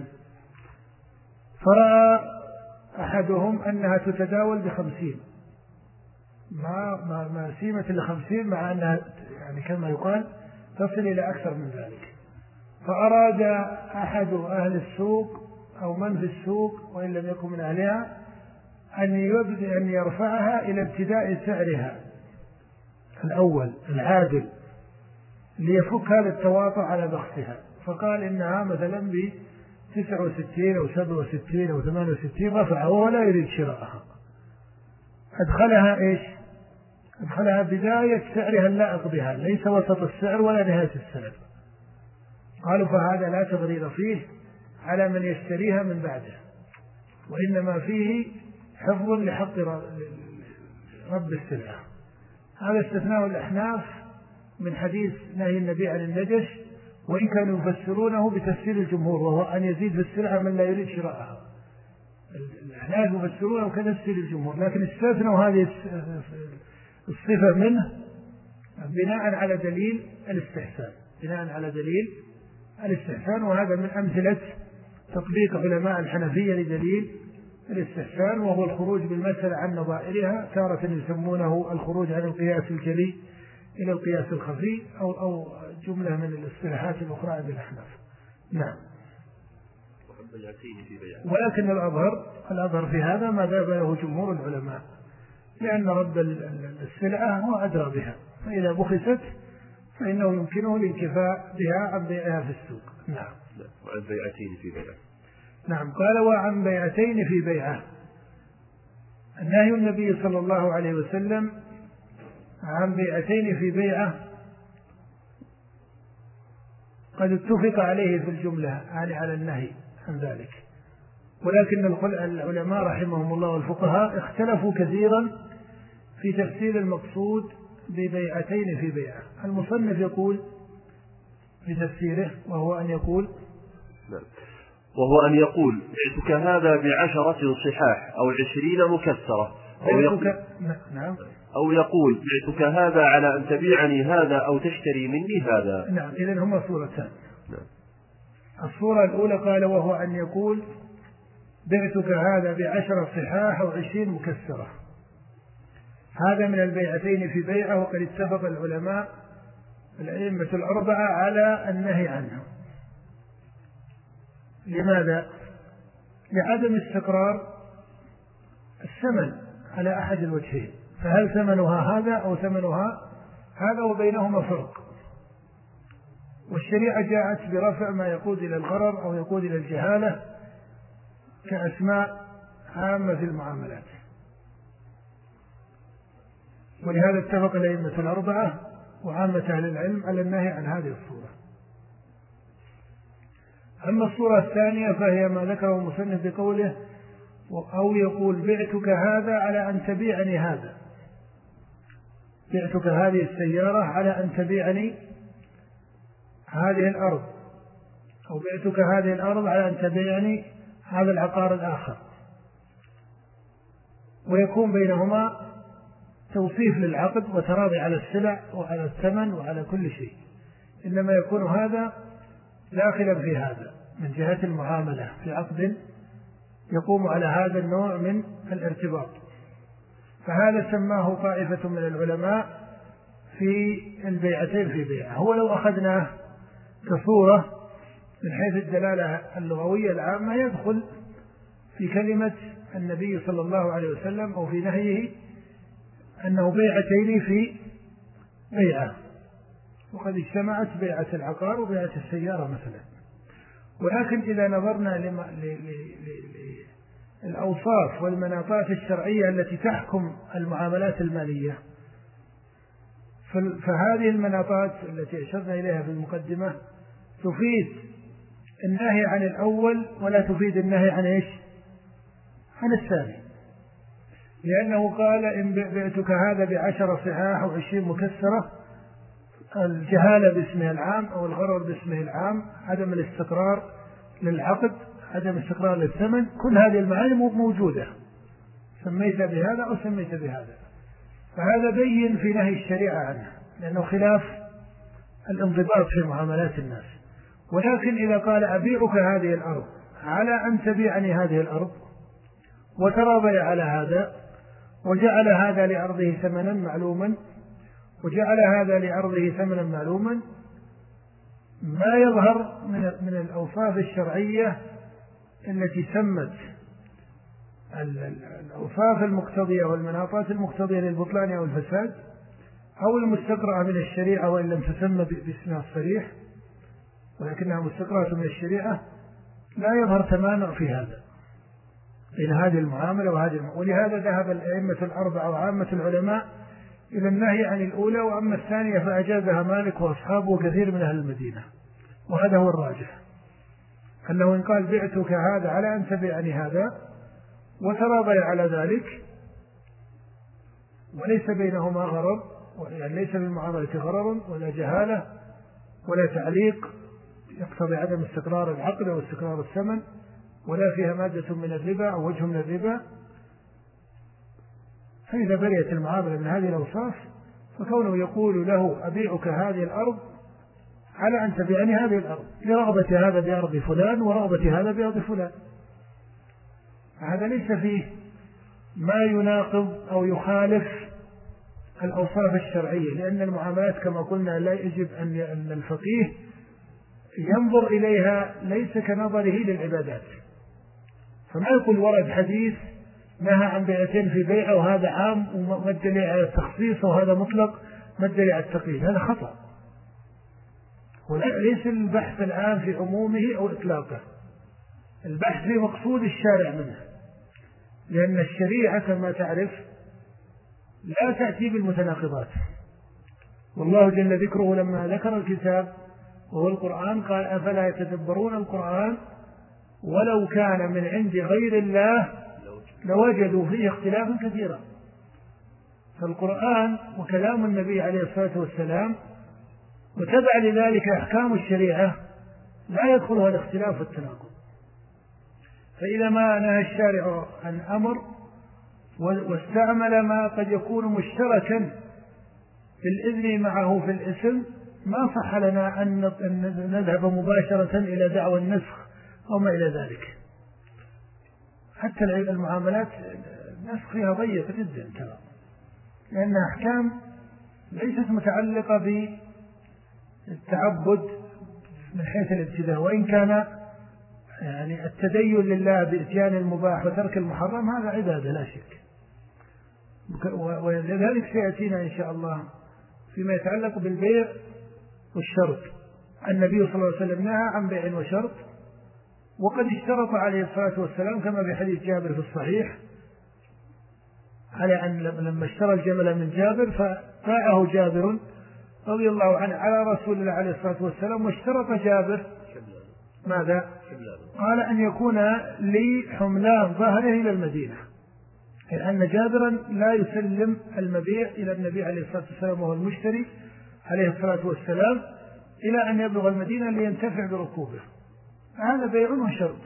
فرأى أحدهم أنها تتداول بخمسين ما ما ما سيمة لخمسين، مع أنها يعني كما يقال تصل إلى أكثر من ذلك. فأراد أحد أهل السوق أو من في السوق وإن لم يكن من أهلها أن يبدأ أن يرفعها إلى ابتداء سعرها الأول العادل ليفك هذا التواطؤ على بخسها. فقال إنها مثلا بتسعة وستين أو سبعة وستين أو ثمانية وستين رفعها وهو لا يريد شراءها، أدخلها إيش؟ أدخلها بداية سعرها اللائق بها، ليس وسط السعر ولا نهاية السعر. قالوا فهذا لا تغرير فيه على من يشتريها من بعده، وإنما فيه حفظ لحق رب السلعة. هذا استثناء الأحناف من حديث نهي النبي عن النجش، وإن كانوا يفسرونه بتفسير الجمهور وهو أن يزيد في السلعة من لا يريد شراءها. الأحناف يفسرونه كتفسير الجمهور، لكن استثنوا هذه الصفة منه بناء على دليل الاستحسان، بناء على دليل الاستحسان. وهذا من أمثلة تطبيق علماء الحنفية لدليل الاستحسان، وهو الخروج بالمسألة عن نظائرها، تارة يسمونه الخروج عن القياس الجلي إلى القياس الخفي، أو أو جملة من الاصطلاحات الأخرى عند الأحناف. نعم. ولكن الأظهر الأظهر في هذا ما ذهب له جمهور العلماء، لأن رب السلعة هو أدرى بها، فإذا بخست فإنه يمكنه الانكفاء بها عن بيعها في السوق. نعم. وعن بيعتين في بيعة. نعم. قال وعن بيعتين في بيعة. النهي النبي صلى الله عليه وسلم عن بيعتين في بيعة قد اتفق عليه في الجملة يعني على النهي عن ذلك، ولكن العلماء رحمهم الله والفقهاء اختلفوا كثيرا في تفسير المقصود ببيعتين في بيعة. المصنف يقول في تفسيره وهو أن يقول وهو أن يقول بعتك هذا بعشرة صحاح أو عشرين مكسرة، أو يقول, نعم. أو يقول بعتك هذا على أن تبيعني هذا أو تشتري مني هذا. نعم. إذن هما صورتان. نعم. الصورة الأولى قال وهو أن يقول بعتك هذا بعشرة صحاح أو عشرين مكسرة، هذا من البيعتين في بيعة، وقد اتفق العلماء الأئمة الأربعة على النهي عنه. لماذا؟ لعدم استقرار الثمن على أحد الوجهين، فهل ثمنها هذا أو ثمنها هذا، وبينهما فرق. والشريعة جاءت برفع ما يقود إلى الغرر أو يقود إلى الجهالة كأسماء عامة في المعاملات، ولهذا اتفق الأئمة الأربعة وعامة أهل العلم على النهي عن هذه الصورة. أما الصورة الثانية فهي ما ذكره المصنف بقوله أو يقول بعتك هذا على أن تبيعني هذا، بعتك هذه السيارة على أن تبيعني هذه الأرض، أو بعتك هذه الأرض على أن تبيعني هذا العقار الآخر، ويكون بينهما توصيف للعقد وتراضي على السلع وعلى الثمن وعلى كل شيء، إنما يكون هذا داخلا في هذا من جهة المعاملة في عقد يقوم على هذا النوع من الارتباط. فهذا سماه طائفة من العلماء في البيعتين في بيعة. هو لو أخذناه كصورة من حيث الدلالة اللغوية العامة يدخل في كلمة النبي صلى الله عليه وسلم أو في نهيه أنه بيعتين في بيعة، وقد اجتمعت بيعة العقار وبيعة السيارة مثلا. ولكن إذا نظرنا للأوصاف والمناطات الشرعية التي تحكم المعاملات المالية، فهذه المناطات التي أشرنا إليها في المقدمة تفيد النهي عن الأول ولا تفيد النهي عن إيش؟ عن الثاني، لأنه قال إن بعتك هذا بعشر صحاح أو عشرين مكسرة، الجهالة باسمه العام أو الغرر باسمه العام، عدم الاستقرار للعقد، عدم الاستقرار للثمن، كل هذه المعاني موجودة سميت بهذا أو سميت بهذا. فهذا بين في نهي الشريعة عنه لأنه خلاف الانضباط في معاملات الناس. ولكن إذا قال أبيعك هذه الأرض على أن تبيعني هذه الأرض وتراضي على هذا، وجعل هذا لأرضه ثمنا معلوما وجعل هذا لأرضه ثمنا معلوما، ما يظهر من من الأوصاف الشرعية التي سمت الأوصاف المقتضية والمناطات المقتضية للبطلان أو الفساد أو المستقرأة من الشريعة وإن لم تسمى باسمها الصريح ولكنها مستقرأة من الشريعة، لا يظهر تمانع في هذا بين هذه المعاملة وهذه المعاملة. ولهذا ذهب الأئمة الأربعة وعامة العلماء إلى النهي عن الأولى، وأما الثانية فأجازها مالك وأصحابه وكثير من أهل المدينة. وهذا هو الراجح، أنه إن قال بعتك هذا على أن تبيعني هذا وتراضي على ذلك وليس بينهما غرض، يعني ليس بالمعاملة غرض ولا جهالة ولا تعليق يقتضي عدم استقرار العقد أو استقرار الثمن، ولا فيها مادة من الربا أو وجه من الربا، فإذا برئت المعاملة من هذه الأوصاف فكونه يقول له أبيعك هذه الأرض على أن تبيعني هذه الأرض لرغبة هذا بأرض فلان ورغبة هذا بأرض فلان، هذا ليس فيه ما يناقض أو يخالف الأوصاف الشرعية، لأن المعاملات كما قلنا لا يجب أن الفقيه ينظر إليها ليس كنظره للعبادات. فما يقول ورد حديث نهى عن بيعتين في بيعة وهذا عام ومدلي على التخصيص وهذا مطلق مدلي على التقييد، هذا خطأ. وليس البحث الآن في عمومه أو إطلاقه، البحث في مقصود الشارع منه، لأن الشريعة كما تعرف لا تأتي بالمتناقضات. والله جل ذكره لما ذكر الكتاب وهو القرآن قال أفلا يتدبرون القرآن ولو كان من عند غير الله لوجدوا فيه اختلافا كثيرا. فالقرآن وكلام النبي عليه الصلاة والسلام وتبع لذلك أحكام الشريعة لا يدخلها الاختلاف والتناقض. فإذا ما نهى الشارع عن أمر واستعمل ما قد يكون مشتركا في الإذن معه في الاسم، ما صح لنا أن نذهب مباشرة إلى دعوى النسخ أو ما إلى ذلك. حتى المعاملات النسخ فيها ضيق جدا ترى، لأن أحكام ليست متعلقة بالتعبد من حيث الابتداء، وإن كان يعني التدين لله بإتيان المباح وترك المحرم هذا عبادة لا شك. ولذلك سيأتينا إن شاء الله فيما يتعلق بالبيع والشرط. النبي صلى الله عليه وسلم نهى عن بيع وشرط، وقد اشترط عليه الصلاة والسلام كما في حديث جابر في الصحيح على أن لما اشترى الجمل من جابر فباعه جابر رضي الله عنه على رسول الله عليه الصلاة والسلام، واشترط جابر ماذا؟ قال أن يكون لي حملان ظهره إلى المدينة، لأن جابرا لا يسلم المبيع إلى النبي عليه الصلاة والسلام وهو المشتري عليه الصلاة والسلام إلى أن يبلغ المدينة لينتفع بركوبه، هذا بيع وشرط،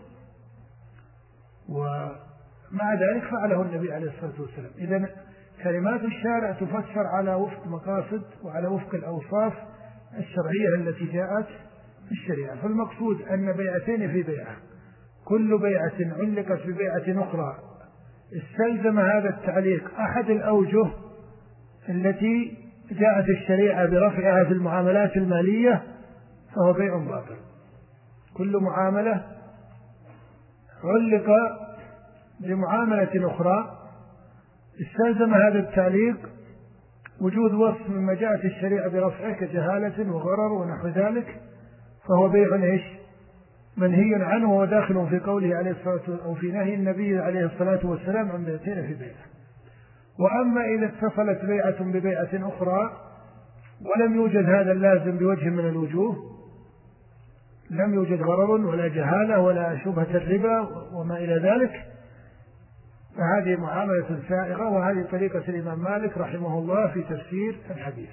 ومع ذلك فعله النبي عليه الصلاة والسلام. إذن كلمات الشارع تفسر على وفق مقاصد وعلى وفق الأوصاف الشرعية التي جاءت في الشريعة. فالمقصود أن بيعتين في بيعة، كل بيعة علقت ببيعة أخرى استلزم هذا التعليق أحد الأوجه التي جاءت الشريعة برفعها في المعاملات المالية فهو بيع باطل. كل معاملة علق بمعاملة أخرى استلزم هذا التعليق وجود وصف مما جاءت الشريعة برفعه كجهالة وغرر ونحو ذلك، فهو بيع إيش؟ منهي عنه، وداخل في قوله عليه الصلاة والسلام أو في نهي النبي عليه الصلاة والسلام عن بيعتين في بيعة. وأما إذا اتصلت بيعة ببيعة أخرى ولم يوجد هذا اللازم بوجه من الوجوه، لم يوجد غرر ولا جهالة ولا شبهة الربا وما إلى ذلك، فهذه معاملة سائغة، وهذه طريقة الإمام مالك رحمه الله في تفسير الحديث.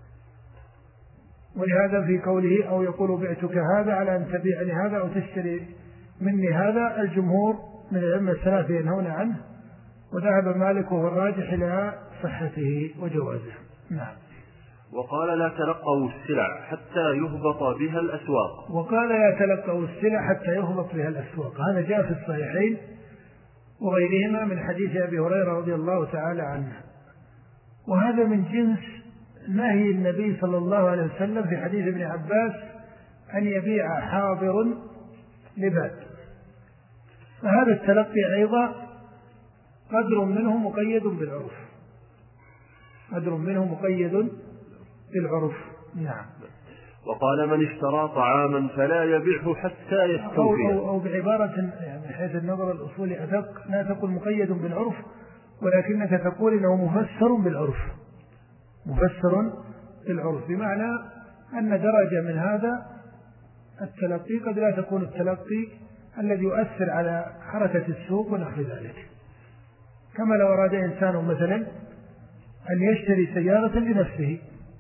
ولهذا في قوله أو يقول بعتك هذا على أن تبيعني هذا أو تشتري مني هذا، الجمهور من الأئمة الثلاثة ينهون عنه، وذهب مالك وهو الراجح إلى صحته وجوازه. نعم. وقال لا تلقوا السلع حتى يهبط بها الأسواق. وقال لا تلقوا السلع حتى يهبط بها الأسواق، هذا جاء في الصحيحين وغيرهما من حديث أبي هريرة رضي الله تعالى عنه، وهذا من جنس نهي النبي صلى الله عليه وسلم في حديث ابن عباس أن يبيع حاضر لباد. فهذا التلقي أيضا قدر منه مقيد بالعرف، قدر منه مقيد بالعرف. نعم. وقال من اشترى طعاما فلا يبيعه حتى يستوفيه. أو, أو, أو بعبارة يعني حيث النظر الأصولي أدق، لا تقول مقيد بالعرف ولكنك تقول إنه مفسر بالعرف، مفسر بالعرف، بمعنى أن درجة من هذا التلقي قد لا تكون التلقي الذي يؤثر على حركة السوق ونحو ذلك. كما لو أراد إنسان مثلا أن يشتري سيارة لنفسه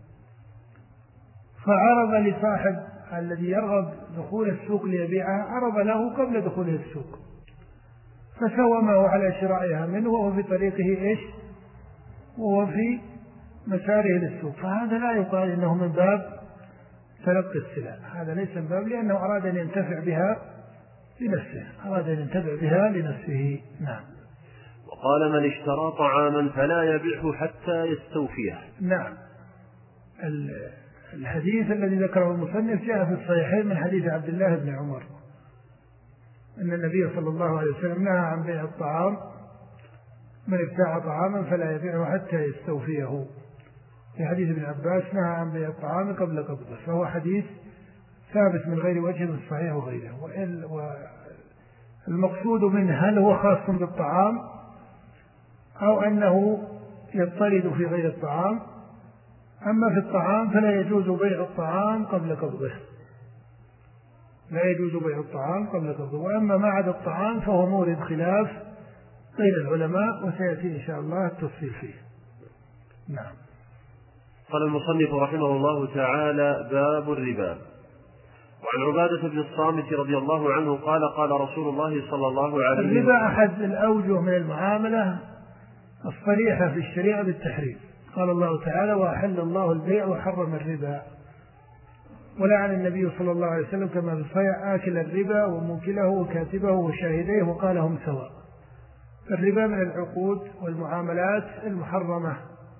فعرض لصاحب الذي يرغب دخول السوق ليبيعها، عرض له قبل دخوله السوق فسومه على شرائها منه وهو في طريقه إيش وهو في مساره للسوق، فهذا لا يقال إنه من باب تلقي السلع، هذا ليس من باب، لأنه أراد أن ينتفع بها لنفسه، أراد أن ينتفع بها لنفسه. نعم. وقال من اشترى طعاما فلا يبيعه حتى يستوفيه. نعم. الحديث الذي ذكره المصنف جاء في الصحيحين من حديث عبد الله بن عمر أن النبي صلى الله عليه وسلم نهى عن بيع الطعام، من ابتاع طعاما فلا يبيعه حتى يستوفيه. في حديث ابن عباس نهى عن بيع الطعام قبل قبضه، فهو حديث ثابت من غير وجه من الصحيح وغيره. والمقصود منه هل هو خاص بالطعام أو أنه يضطرد في غير الطعام؟ أما في الطعام فلا يجوز بيع الطعام قبل قبضه، لا يجوز بيع الطعام قبل قبضه. وأما ما عدا الطعام فهو مورد خلاف بين العلماء، وسيأتي إن شاء الله التفصيل فيه. نعم. قال المصنف رحمه الله تعالى: باب الربا. وعن عبادة بن الصامت رضي الله عنه قال: قال رسول الله صلى الله عليه وسلم: الربا أحد الأوجه من المعاملة الصريحة في الشريعة بالتحريم. قال الله تعالى: وأحل الله البيع وحرم الربا، ولعن النبي صلى الله عليه وسلم كما في الصحيح آكل الربا وموكله وكاتبه وشاهديه وقال هم سواء. الربا من العقود والمعاملات المحرمة،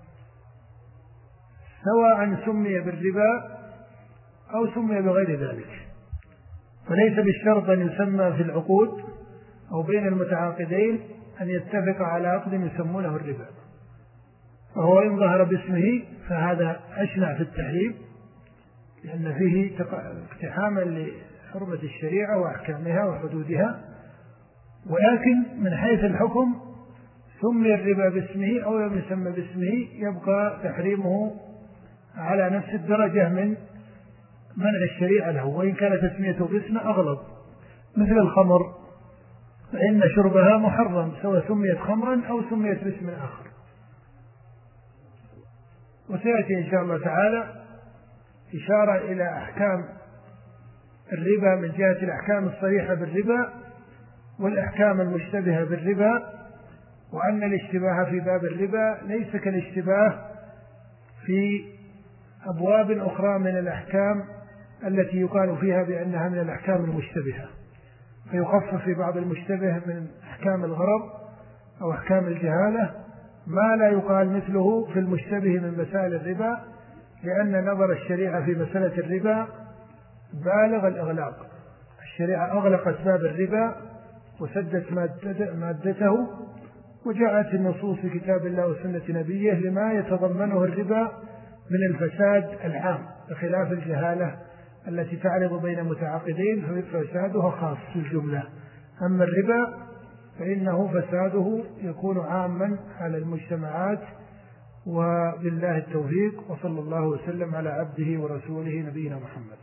سواء سمي بالربا أو سمي بغير ذلك، فليس بالشرط أن يسمى في العقود أو بين المتعاقدين أن يتفق على عقد يسمونه الربا، فهو إن ظهر باسمه فهذا أشنع في التحريم، لأن فيه اقتحاما لحرمة الشريعة وأحكامها وحدودها. ولكن من حيث الحكم سمي الربا باسمه أو لم يسمى باسمه يبقى تحريمه على نفس الدرجة من منع الشريعة له، وإن كان تسميته باسمه أغلظ، مثل الخمر فإن شربها محرم سواء سميت خمرا أو سميت باسم آخر. وسيأتي إن شاء الله تعالى إشارة إلى أحكام الربا من جهة الأحكام الصريحة بالربا والأحكام المشتبهة بالربا، وأن الاشتباه في باب الربا ليس كالاشتباه في أبواب أخرى من الأحكام التي يقال فيها بأنها من الأحكام المشتبهة، فيخفف في بعض المشتبه من أحكام الغرض أو أحكام الجهالة ما لا يقال مثله في المشتبه من مسائل الربا، لأن نظر الشريعة في مسألة الربا بالغ الإغلاق. الشريعة أغلقت باب الربا وسدت مادته، وجاءت النصوص في كتاب الله وسنة نبيه لما يتضمنه الربا من الفساد العام، بخلاف الجهالة التي تعرض بين متعاقدين ففسادها خاص في الجملة. أما الربا فإنه فساده يكون عاما على المجتمعات. وبالله التوفيق، وصلى الله وسلم على عبده ورسوله نبينا محمد.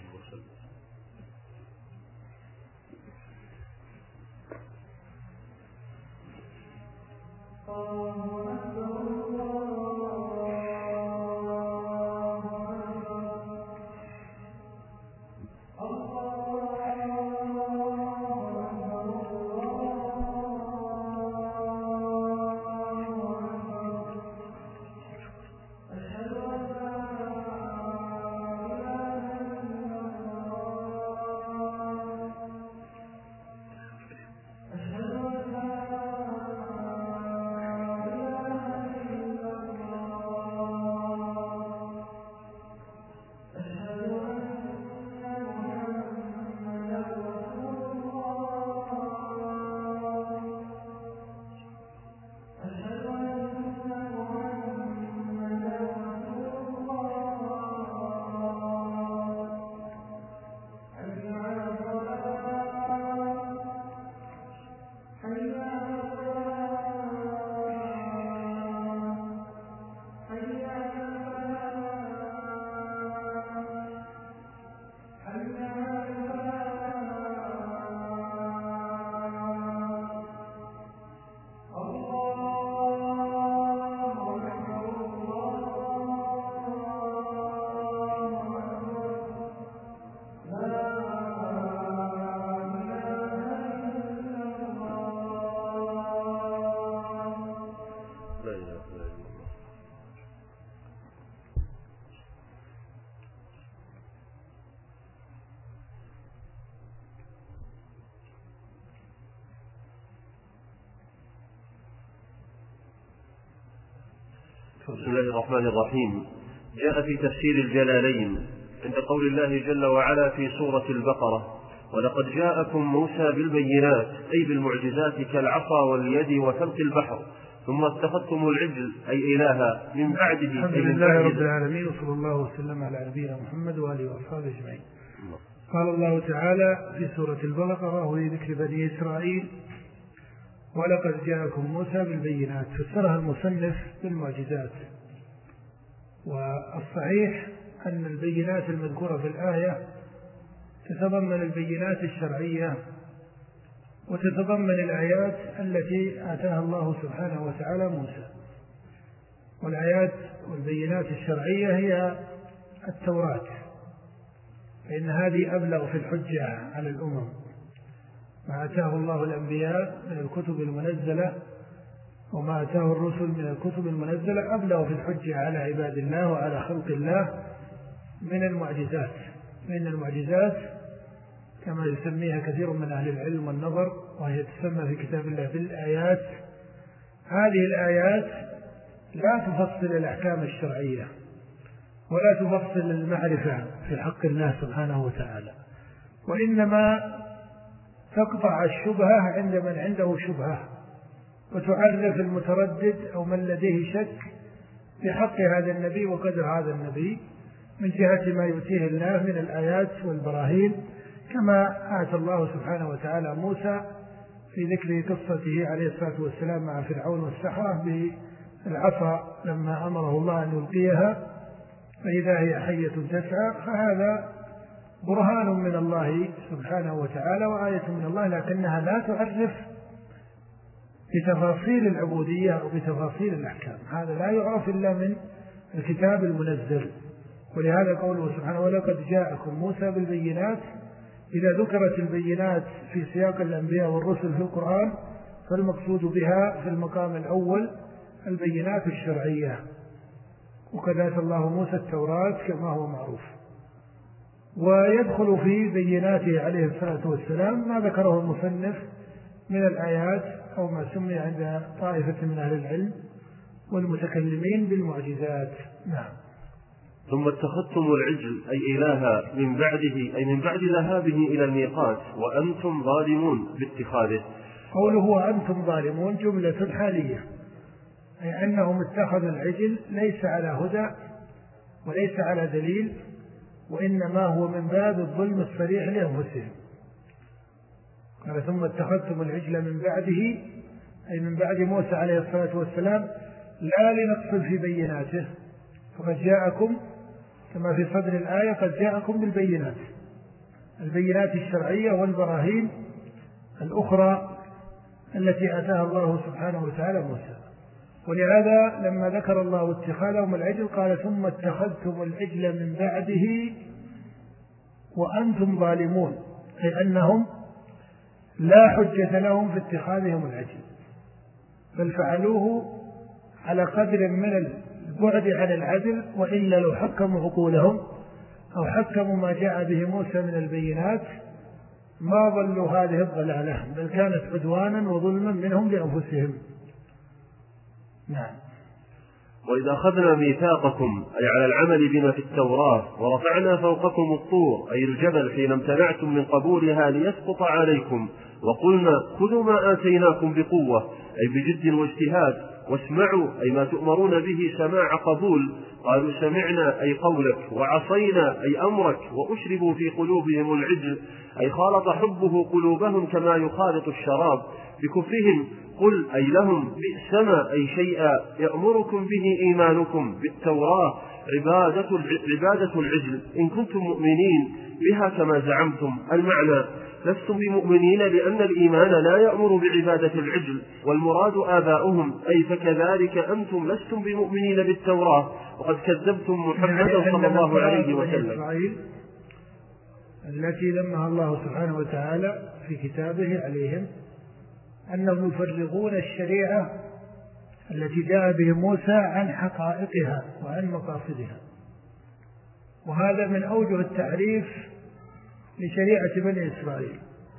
بسم الله الرحمن الرحيم. جاء في تفسير الجلالين عند قول الله جل وعلا في سورة البقرة: ولقد جاءكم موسى بالبينات أي بالمعجزات كالعصا واليد وفلق البحر ثم اتخذتم العجل أي إلها من بعده. الحمد لله رب العالمين، وصلى الله وسلم على نبينا محمد وآله وأصحابه أجمعين. قال الله تعالى في سورة البقرة وهي ذكر بني إسرائيل: ولقد جاءكم موسى بالبينات، فسرها المصنف بالمعجزات. والصحيح أن البينات المذكورة في الآية تتضمن البينات الشرعية وتتضمن الآيات التي آتاها الله سبحانه وتعالى موسى. والآيات والبينات الشرعية هي التوراة، فإن هذه أبلغ في الحجة على الأمم. ما آتاه الله الأنبياء من الكتب المنزلة وما آتاه الرسل من الكتب المنزلة أبلغ في الحجة على عباد الله وعلى خلق الله من المعجزات. من المعجزات كما يسميها كثير من أهل العلم والنظر، وهي تسمى في كتاب الله بالآيات. هذه الآيات لا تفصل الأحكام الشرعية ولا تفصل المعرفة في حق الله سبحانه وتعالى، وإنما تقطع الشبهة عند من عنده شبهة، وتعرف المتردد أو من لديه شك في حق هذا النبي وقدر هذا النبي من جهة ما يؤتيه الله من الآيات والبراهين، كما آتى الله سبحانه وتعالى موسى في ذكر قصته عليه الصلاة والسلام مع فرعون والسحرة بالعصا لما أمره الله أن يلقيها فإذا هي حية تسعى. فهذا برهان من الله سبحانه وتعالى وآية من الله، لكنها لا تعرف بتفاصيل العبودية أو بتفاصيل الأحكام. هذا لا يعرف إلا من الكتاب المنزل. ولهذا قوله سبحانه ولقد جاءكم موسى بالبينات، إذا ذكرت البينات في سياق الأنبياء والرسل في القرآن فالمقصود بها في المقام الأول البينات الشرعية، وكذلك الله موسى التوراة كما هو معروف. ويدخل في بيناته عليه الصلاة والسلام ما ذكره المصنف من الآيات أو ما سمي عند طائفة من أهل العلم والمتكلمين بالمعجزات. نعم. ثم اتخذتم العجل أي إلها من بعده، أي من بعد ذهابه إلى الميقات وأنتم ظالمون باتخاذه. قوله وأنتم ظالمون جملة حالية، أي أنهم اتخذوا العجل ليس على هدى وليس على دليل، وإنما هو من باب الظلم الصريح لأنفسهم. قال ثم اتخذتم العجل من بعده، أي من بعد موسى عليه الصلاة والسلام، لا لنقصد في بيناته، فقد جاءكم كما في صدر الآية قد جاءكم بالبينات، البينات الشرعية والبراهين الأخرى التي آتاها الله سبحانه وتعالى موسى. ولهذا لما ذكر الله اتخاذهم العجل قال ثم اتخذتم العجل من بعده وأنتم ظالمون، أي أنهم لا حجة لهم في اتخاذهم العجل، بل فعلوه على قدر من البعد عن العدل، وإلا لو حكموا عقولهم أو حكموا ما جاء به موسى من البينات ما ضلوا هذه الضلالة، بل كانت عدوانا وظلما منهم لأنفسهم. نعم. وإذا أخذنا ميثاقكم أي على العمل بما في التوراة ورفعنا فوقكم الطور أي الجبل حين امتنعتم من قبولها ليسقط عليكم، وقلنا خذوا ما آتيناكم بقوة أي بجد واجتهاد، واسمعوا أي ما تؤمرون به سماع قبول، قالوا سمعنا أي قولك، وعصينا أي أمرك، وأشربوا في قلوبهم العجل أي خالط حبه قلوبهم كما يخالط الشراب بكفرهم، قل أي لهم بئسما أي شيئا يأمركم به إيمانكم بالتوراة عبادة عبادة العجل إن كنتم مؤمنين بها كما زعمتم. المعنى لستم بمؤمنين لأن الإيمان لا يأمر بعبادة العجل، والمراد آباؤهم، أي فكذلك أنتم لستم بمؤمنين بالتوراة وقد كذبتم محمدا صلى الله عليه وسلم، التي لمها الله سبحانه وتعالى في كتابه عليهم أنهم يفرغون الشريعة التي جاء به موسى عن حقائقها وعن مقاصدها، وهذا من أوجه التعريف لشريعة بني إسرائيل،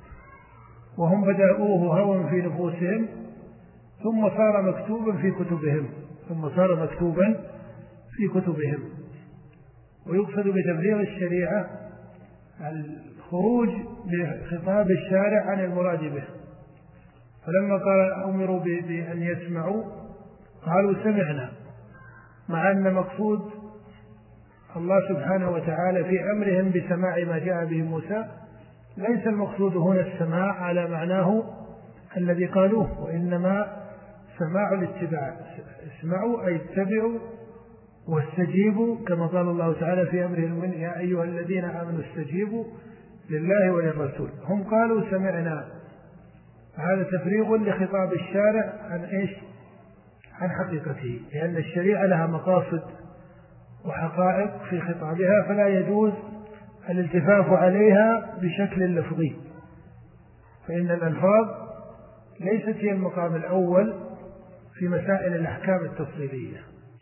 وهم بدأوه هوى في نفوسهم ثم صار مكتوبا في كتبهم ثم صار مكتوبا في كتبهم ويقصد بتفريغ الشريعة الخروج بخطاب الشارع عن المراد به. فلما قال أمروا بأن يسمعوا قالوا سمعنا، مع أن مقصود الله سبحانه وتعالى في أمرهم بسماع ما جاء به موسى ليس المقصود هنا السماع على معناه الذي قالوه، وإنما سماع الاتباع، اسمعوا أي اتبعوا واستجيبوا كما قال الله تعالى في أمرهم يا أيها الذين آمنوا استجيبوا لله وللرسول. هم قالوا سمعنا، هذا تفريغ لخطاب الشارع عن إيش؟ عن حقيقته، لأن الشريعة لها مقاصد وحقائق في خطابها فلا يجوز الالتفاف عليها بشكل لفظي، فإن الألفاظ ليست هي المقام الأول في مسائل الأحكام التفصيلية.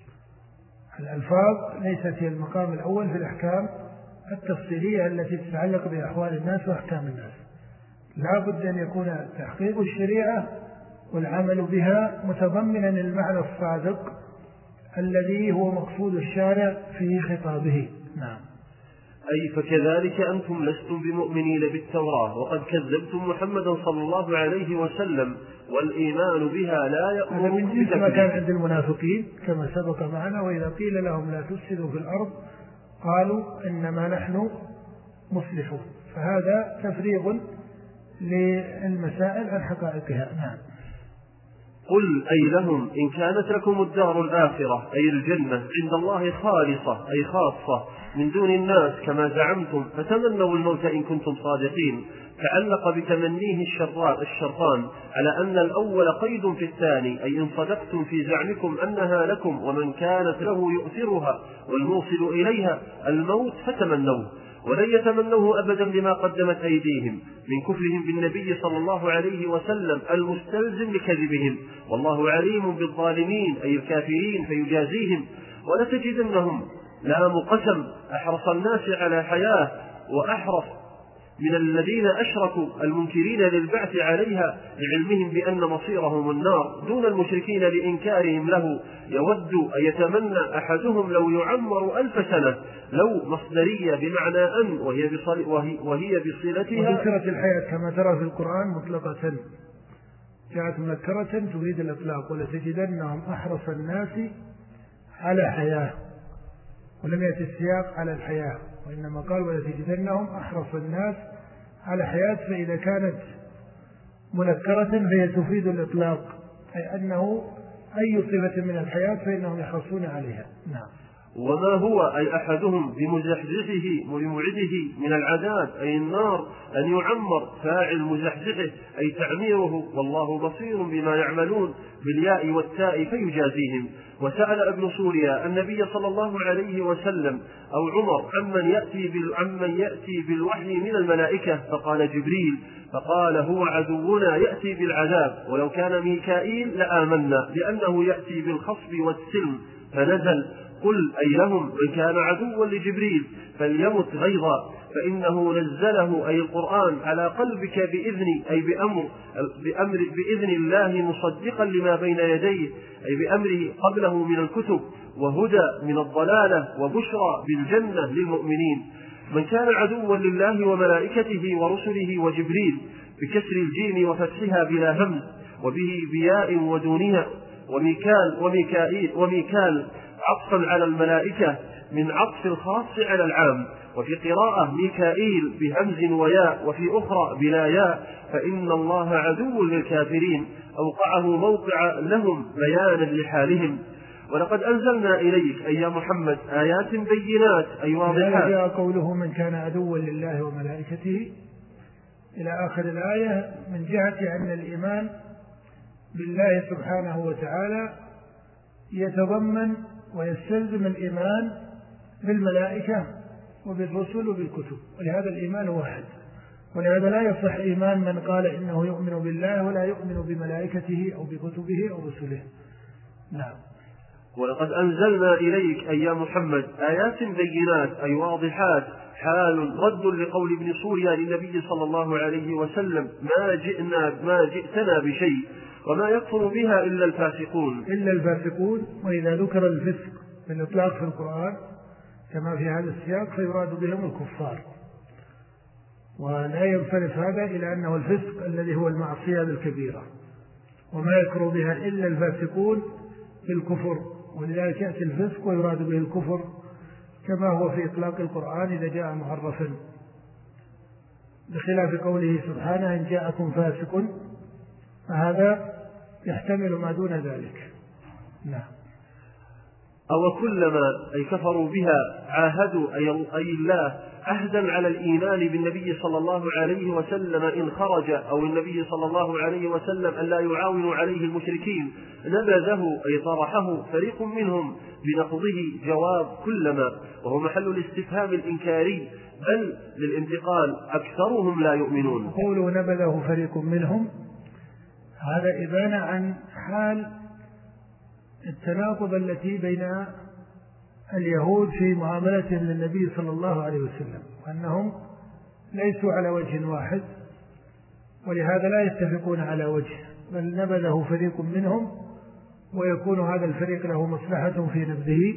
الألفاظ ليست هي المقام الأول في الأحكام التفصيلية التي تتعلق بأحوال الناس وأحكام الناس. لا بد أن يكون تحقيق الشريعة والعمل بها متضمنا المعنى الصادق الذي هو مقصود الشارع في خطابه. نعم. أي فكذلك أنتم لستم بمؤمنين بالتوراة وقد كذبتم محمدا صلى الله عليه وسلم، والإيمان بها لا يأمر. هذا من جنس ما كان عند المنافقين كما سبق معنا، وإذا قيل لهم لا تفسدوا في الأرض قالوا إنما نحن مصلحون، فهذا تفريغ للمسائل عن حقائقها. نعم. قل أي لهم إن كانت لكم الدار الآخرة أي الجنة عند الله خالصة أي خاصة من دون الناس كما زعمتم فتمنوا الموت إن كنتم صادقين. تعلق بتمنيه الشرطان على أن الأول قيد في الثاني، أي إن صدقتم في زعمكم أنها لكم ومن كانت له يؤثرها والموصل إليها الموت فتمنوه، ولن يتمنوه أبدا بما قدمت أيديهم من كفرهم بالنبي صلى الله عليه وسلم المستلزم لكذبهم، والله عليم بالظالمين أي الكافرين فيجازيهم. ولتجدنهم لام قسم أحرص الناس على حياة وأحرص من الذين أشركوا المنكرين للبعث عليها لعلمهم بأن مصيرهم النار دون المشركين لإنكارهم له. يود أن يتمنى أحدهم لو يعمر ألف سنة، لو مصدرية بمعنى أن وهي, بصل وهي, وهي بصلتها. وذكرت الحياة كما ترى في القرآن مطلقة، جاءت مذكرة تريد الإطلاق. ولتجدنهم أحرص الناس على حياة، ولم يأتي السياق على الحياة، وإنما قال ولتجدنهم أحرص الناس على حياة، فإذا كانت منكرة فهي تفيد الإطلاق، أي أنه أي صفة من الحياة فإنهم يحرصون عليها. نعم. وما هو أي أحدهم بمزحزحه وبمعده من العذاب أي النار أن يعمر فاعل مزحزحه أي تعميره، والله بصير بما يعملون بالياء والتاء فيجازيهم. وسأل ابن سوريا النبي صلى الله عليه وسلم أو عمر عمن يأتي, عمن يأتي بالوحي من الملائكة فقال جبريل، فقال هو عدونا يأتي بالعذاب، ولو كان ميكائيل لآمنا لأنه يأتي بالخصب والسلم. فنزل قل أي لهم من كان عدوا لجبريل فليمت غيظا فإنه نزله أي القرآن على قلبك بإذن أي بأمر, بأمر بإذن الله مصدقا لما بين يديه أي بأمره قبله من الكتب وهدى من الضلالة وبشرى بالجنة للمؤمنين. من كان عدوا لله وملائكته ورسله وجبريل بكسر الجيم وفتحها بلا همز وبه بياء ودونها وميكال وميكائيل وميكال عطفا على الملائكة من عطف الخاص على العام، وفي قراءة ميكائيل بهمز وياء وفي أخرى بلا ياء، فإن الله عدو للكافرين أوقعه موقع لهم بيانا لحالهم. ولقد أنزلنا إليك أي يا محمد آيات بينات أي واضحات. جاء قوله من كان عدوا لله وملائكته إلى آخر الآية من جهة أن الإيمان بالله سبحانه وتعالى يتضمن ويستلزم الإيمان بالملائكة وبالرسل وبالكتب، ولهذا الإيمان واحد، ولهذا لا يصح إيمان من قال إنه يؤمن بالله ولا يؤمن بملائكته أو بكتبه أو رسله. نعم. ولقد أنزلنا إليك أي يا محمد آيات بينات أي واضحات حال رد لقول ابن سوريا للنبي صلى الله عليه وسلم ما جئنا ما جئتنا بشيء وما يكفر بها إلا الفاسقون إلا الفاسقون. وإذا ذكر الفسق بالإطلاق في القرآن كما في هذا السياق فيراد بهم الكفار، ولا ينصرف هذا إلى أنه الفسق الذي هو المعصية الكبيرة، وما يكفر بها إلا الفاسقون بالكفر، ولذلك يأتي الفسق ويراد به الكفر كما هو في إطلاق القرآن إذا جاء معرفا، بخلاف قوله سبحانه إن جاءكم فاسق، فهذا يحتمل ما دون ذلك. نعم. أو كلما أي كفروا بها عاهدوا أي, أي الله عهدا على الإيمان بالنبي صلى الله عليه وسلم إن خرج أو النبي صلى الله عليه وسلم أن لا يعاون عليه المشركين نبذه أي طرحه فريق منهم بنقضه جواب كلما، وهو محل الاستفهام الإنكاري بل للانتقال أكثرهم لا يؤمنون. قولوا نبذه فريق منهم هذا إبانة عن حال التناقض التي بين اليهود في معاملتهم للنبي صلى الله عليه وسلم، وأنهم ليسوا على وجه واحد، ولهذا لا يتفقون على وجه، بل نبذه فريق منهم، ويكون هذا الفريق له مصلحة في نبذه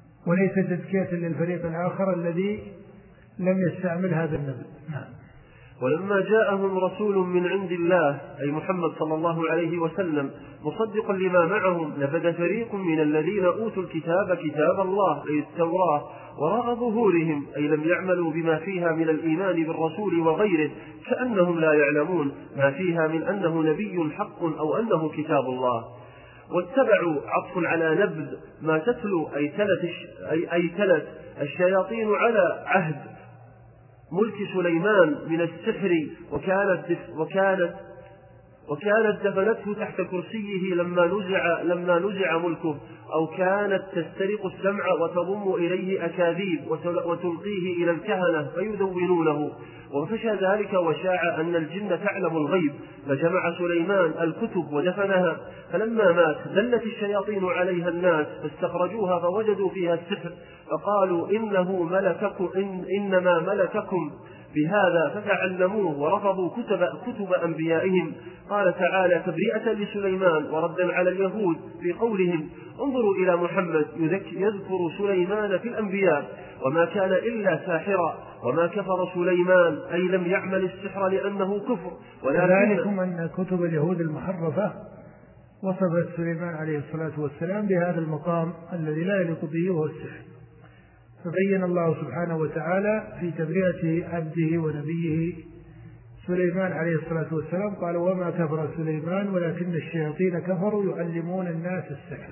وليس تزكية للفريق الآخر الذي لم يستعمل هذا النبذ. نعم. ولما جاءهم رسول من عند الله أي محمد صلى الله عليه وسلم مصدقا لما معهم نبذ فريق من الذين أوتوا الكتاب كتاب الله أي التوراة وراء ظهورهم أي لم يعملوا بما فيها من الإيمان بالرسول وغيره كأنهم لا يعلمون ما فيها من أنه نبي حق أو أنه كتاب الله. واتبعوا عطف على نبذ ما تتلو أي تلت, أي أي تلت الشياطين على عهد ملك سليمان من السحر وكانت, وكانت, وكانت دفنته تحت كرسيه لما نزع, لما نزع ملكه أو كانت تسترق السمع وتضم إليه أكاذيب وتلقيه إلى الكهنة فيدونونه. وفشى ذلك وشاع أن الجن تعلم الغيب فجمع سليمان الكتب ودفنها فلما مات دلت الشياطين عليها الناس فاستخرجوها فوجدوا فيها السحر فقالوا إنه ملككم إن إنما ملككم بهذا فتعلموه ورفضوا كتب, كتب أنبيائهم. قال تعالى تبرئة لسليمان وردا على اليهود في قولهم انظروا إلى محمد يذكر سليمان في الأنبياء وما كان إلا ساحرا وما كفر سليمان أي لم يعمل السحر لأنه كفر. وذلكم أن كتب اليهود المحرفة وصفت سليمان عليه الصلاة والسلام بهذا المقام الذي لا يليق به وهو السحر. فبين الله سبحانه وتعالى في تبرئة عبده ونبيه سليمان عليه الصلاة والسلام قال وما كفر سليمان ولكن الشياطين كفروا يعلمون الناس السحر.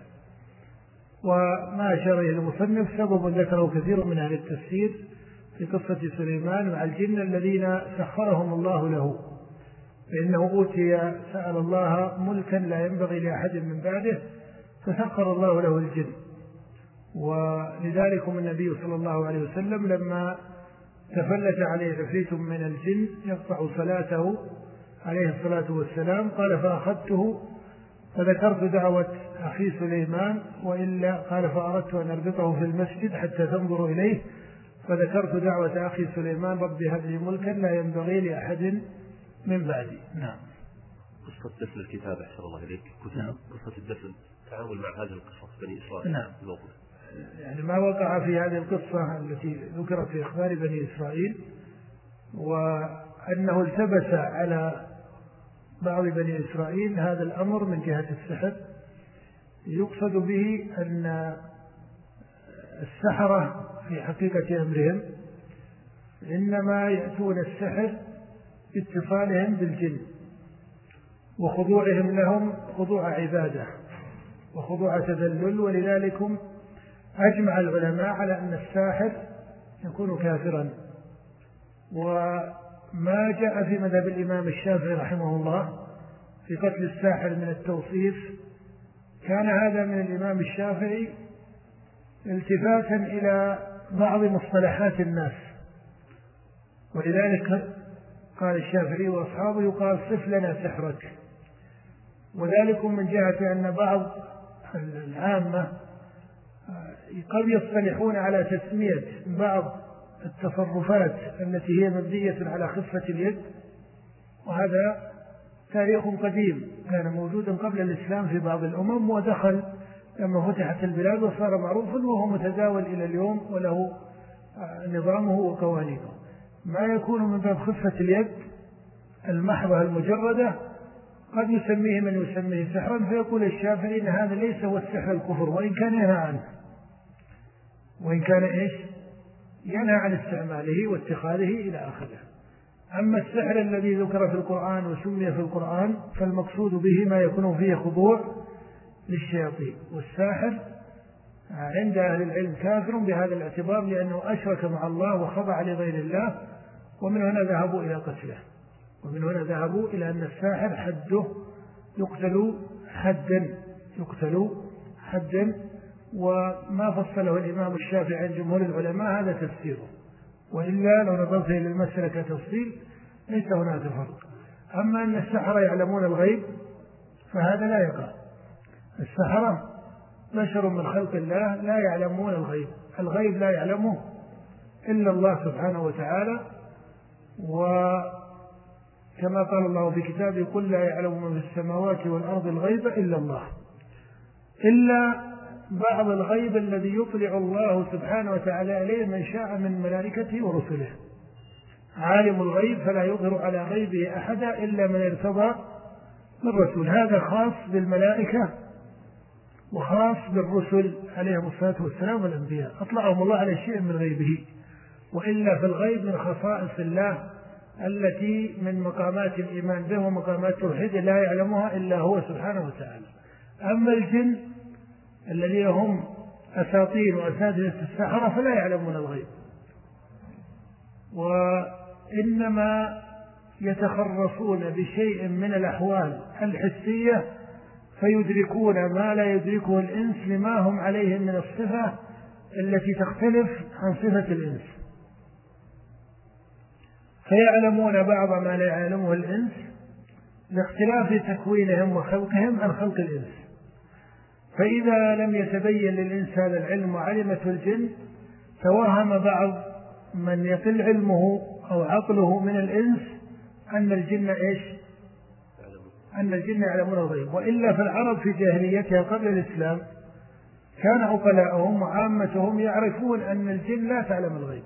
وما أشار إلى المصنف سبب ذكره كثير من أهل التفسير في قصة سليمان مع الجن الذين سخرهم الله له فإنه أوتي سأل الله ملكا لا ينبغي لأحد من بعده فسخر الله له الجن. ولذلك النبي صلى الله عليه وسلم لما تفلت عليه عفريت من الجن يقطع صلاته عليه الصلاة والسلام قال فأخذته فذكرت دعوة أخي سليمان وإلا قال فأردت أن أربطه في المسجد حتى تنظروا إليه فذكرت دعوة أخي سليمان رب هب لي ملكا لا ينبغي لأحد من بعدي. نعم. قصة دفن الكتاب أحسن الله إليك. نعم. قصة الدفن تعامل مع هذه القصص بني إسرائيل. نعم. يعني ما وقع في هذه القصة التي ذكرت في إخبار بني إسرائيل وأنه التبس على بعض بني إسرائيل هذا الأمر من جهة السحر يقصد به أن السحرة في حقيقة أمرهم إنما يأتون السحر باتصالهم بالجن وخضوعهم لهم خضوع عبادة وخضوع تذلل. ولذلك أجمع العلماء على أن الساحر يكون كافرا. وما جاء في مذهب الإمام الشافعي رحمه الله في قتل الساحر من التوصيف كان هذا من الإمام الشافعي التفاتا إلى بعض مصطلحات الناس. ولذلك قال الشافعي وأصحابه يقال صف لنا سحرك. وذلك من جهة أن بعض العامة قد يصطلحون على تسمية بعض التصرفات التي هي مبنية على خفة اليد وهذا تاريخ قديم كان موجودا قبل الإسلام في بعض الأمم ودخل لما فتحت البلاد وصار معروفا وهو متداول إلى اليوم وله نظامه وقوانينه. ما يكون من باب خفة اليد المحضة المجردة قد يسميه من يسميه سحرا فيقول الشافعي إن هذا ليس هو السحر الكفر وإن كان ينهى عنه وإن كان إيش ينهى عن استعماله واتخاذه إلى آخره. أما السحر الذي ذكر في القرآن وسمي في القرآن فالمقصود به ما يكون فيه خضوع للشياطين. والساحر عند أهل العلم كافر بهذا الاعتبار لأنه أشرك مع الله وخضع لغير الله ومن هنا ذهبوا إلى قتله. ومن هنا ذهبوا إلى أن الساحر حده يقتل حدا يقتل حدا وما فصله الإمام الشافعي عن جمهور العلماء هذا تفسيره. وإلا لو نظرت إلى المسألة كتفصيل ليس هناك فرق. أما أن السحرة يعلمون الغيب فهذا لا يقع. السحرة بشر من خلق الله لا يعلمون الغيب. الغيب لا يعلمه إلا الله سبحانه وتعالى. وكما قال الله في كتابه قل لا يعلم من في السماوات والأرض الغيب إلا الله إلا بعض الغيب الذي يطلع الله سبحانه وتعالى عليه من شاء من ملائكته ورسله. عالم الغيب فلا يظهر على غيبه أحدا إلا من ارتضى من رسول. هذا خاص بالملائكة وخاص بالرسل عليهم الصلاة والسلام والأنبياء، أطلعهم الله على شيء من غيبه. وإلا في الغيب من خصائص الله التي من مقامات الإيمان به ومقامات التوحيد لا يعلمها إلا هو سبحانه وتعالى. أما الجن الذين هم أساطين وأساتذة السحرة فلا يعلمون الغيب، وإنما يتخرصون بشيء من الأحوال الحسية فيدركون ما لا يدركه الإنس لما هم عليه من الصفة التي تختلف عن صفة الإنس، فيعلمون بعض ما لا يعلمه الإنس لاختلاف تكوينهم وخلقهم عن خلق الإنس. فإذا لم يتبين للإنس هذا العلم وعلمته الجن توهم بعض من يقل علمه أو عقله من الإنس أن الجن إيش؟ أن الجن يعلمون الغيب. وإلا في العرب في جاهليتها قبل الإسلام كان عقلاؤهم وعامتهم يعرفون أن الجن لا تعلم الغيب،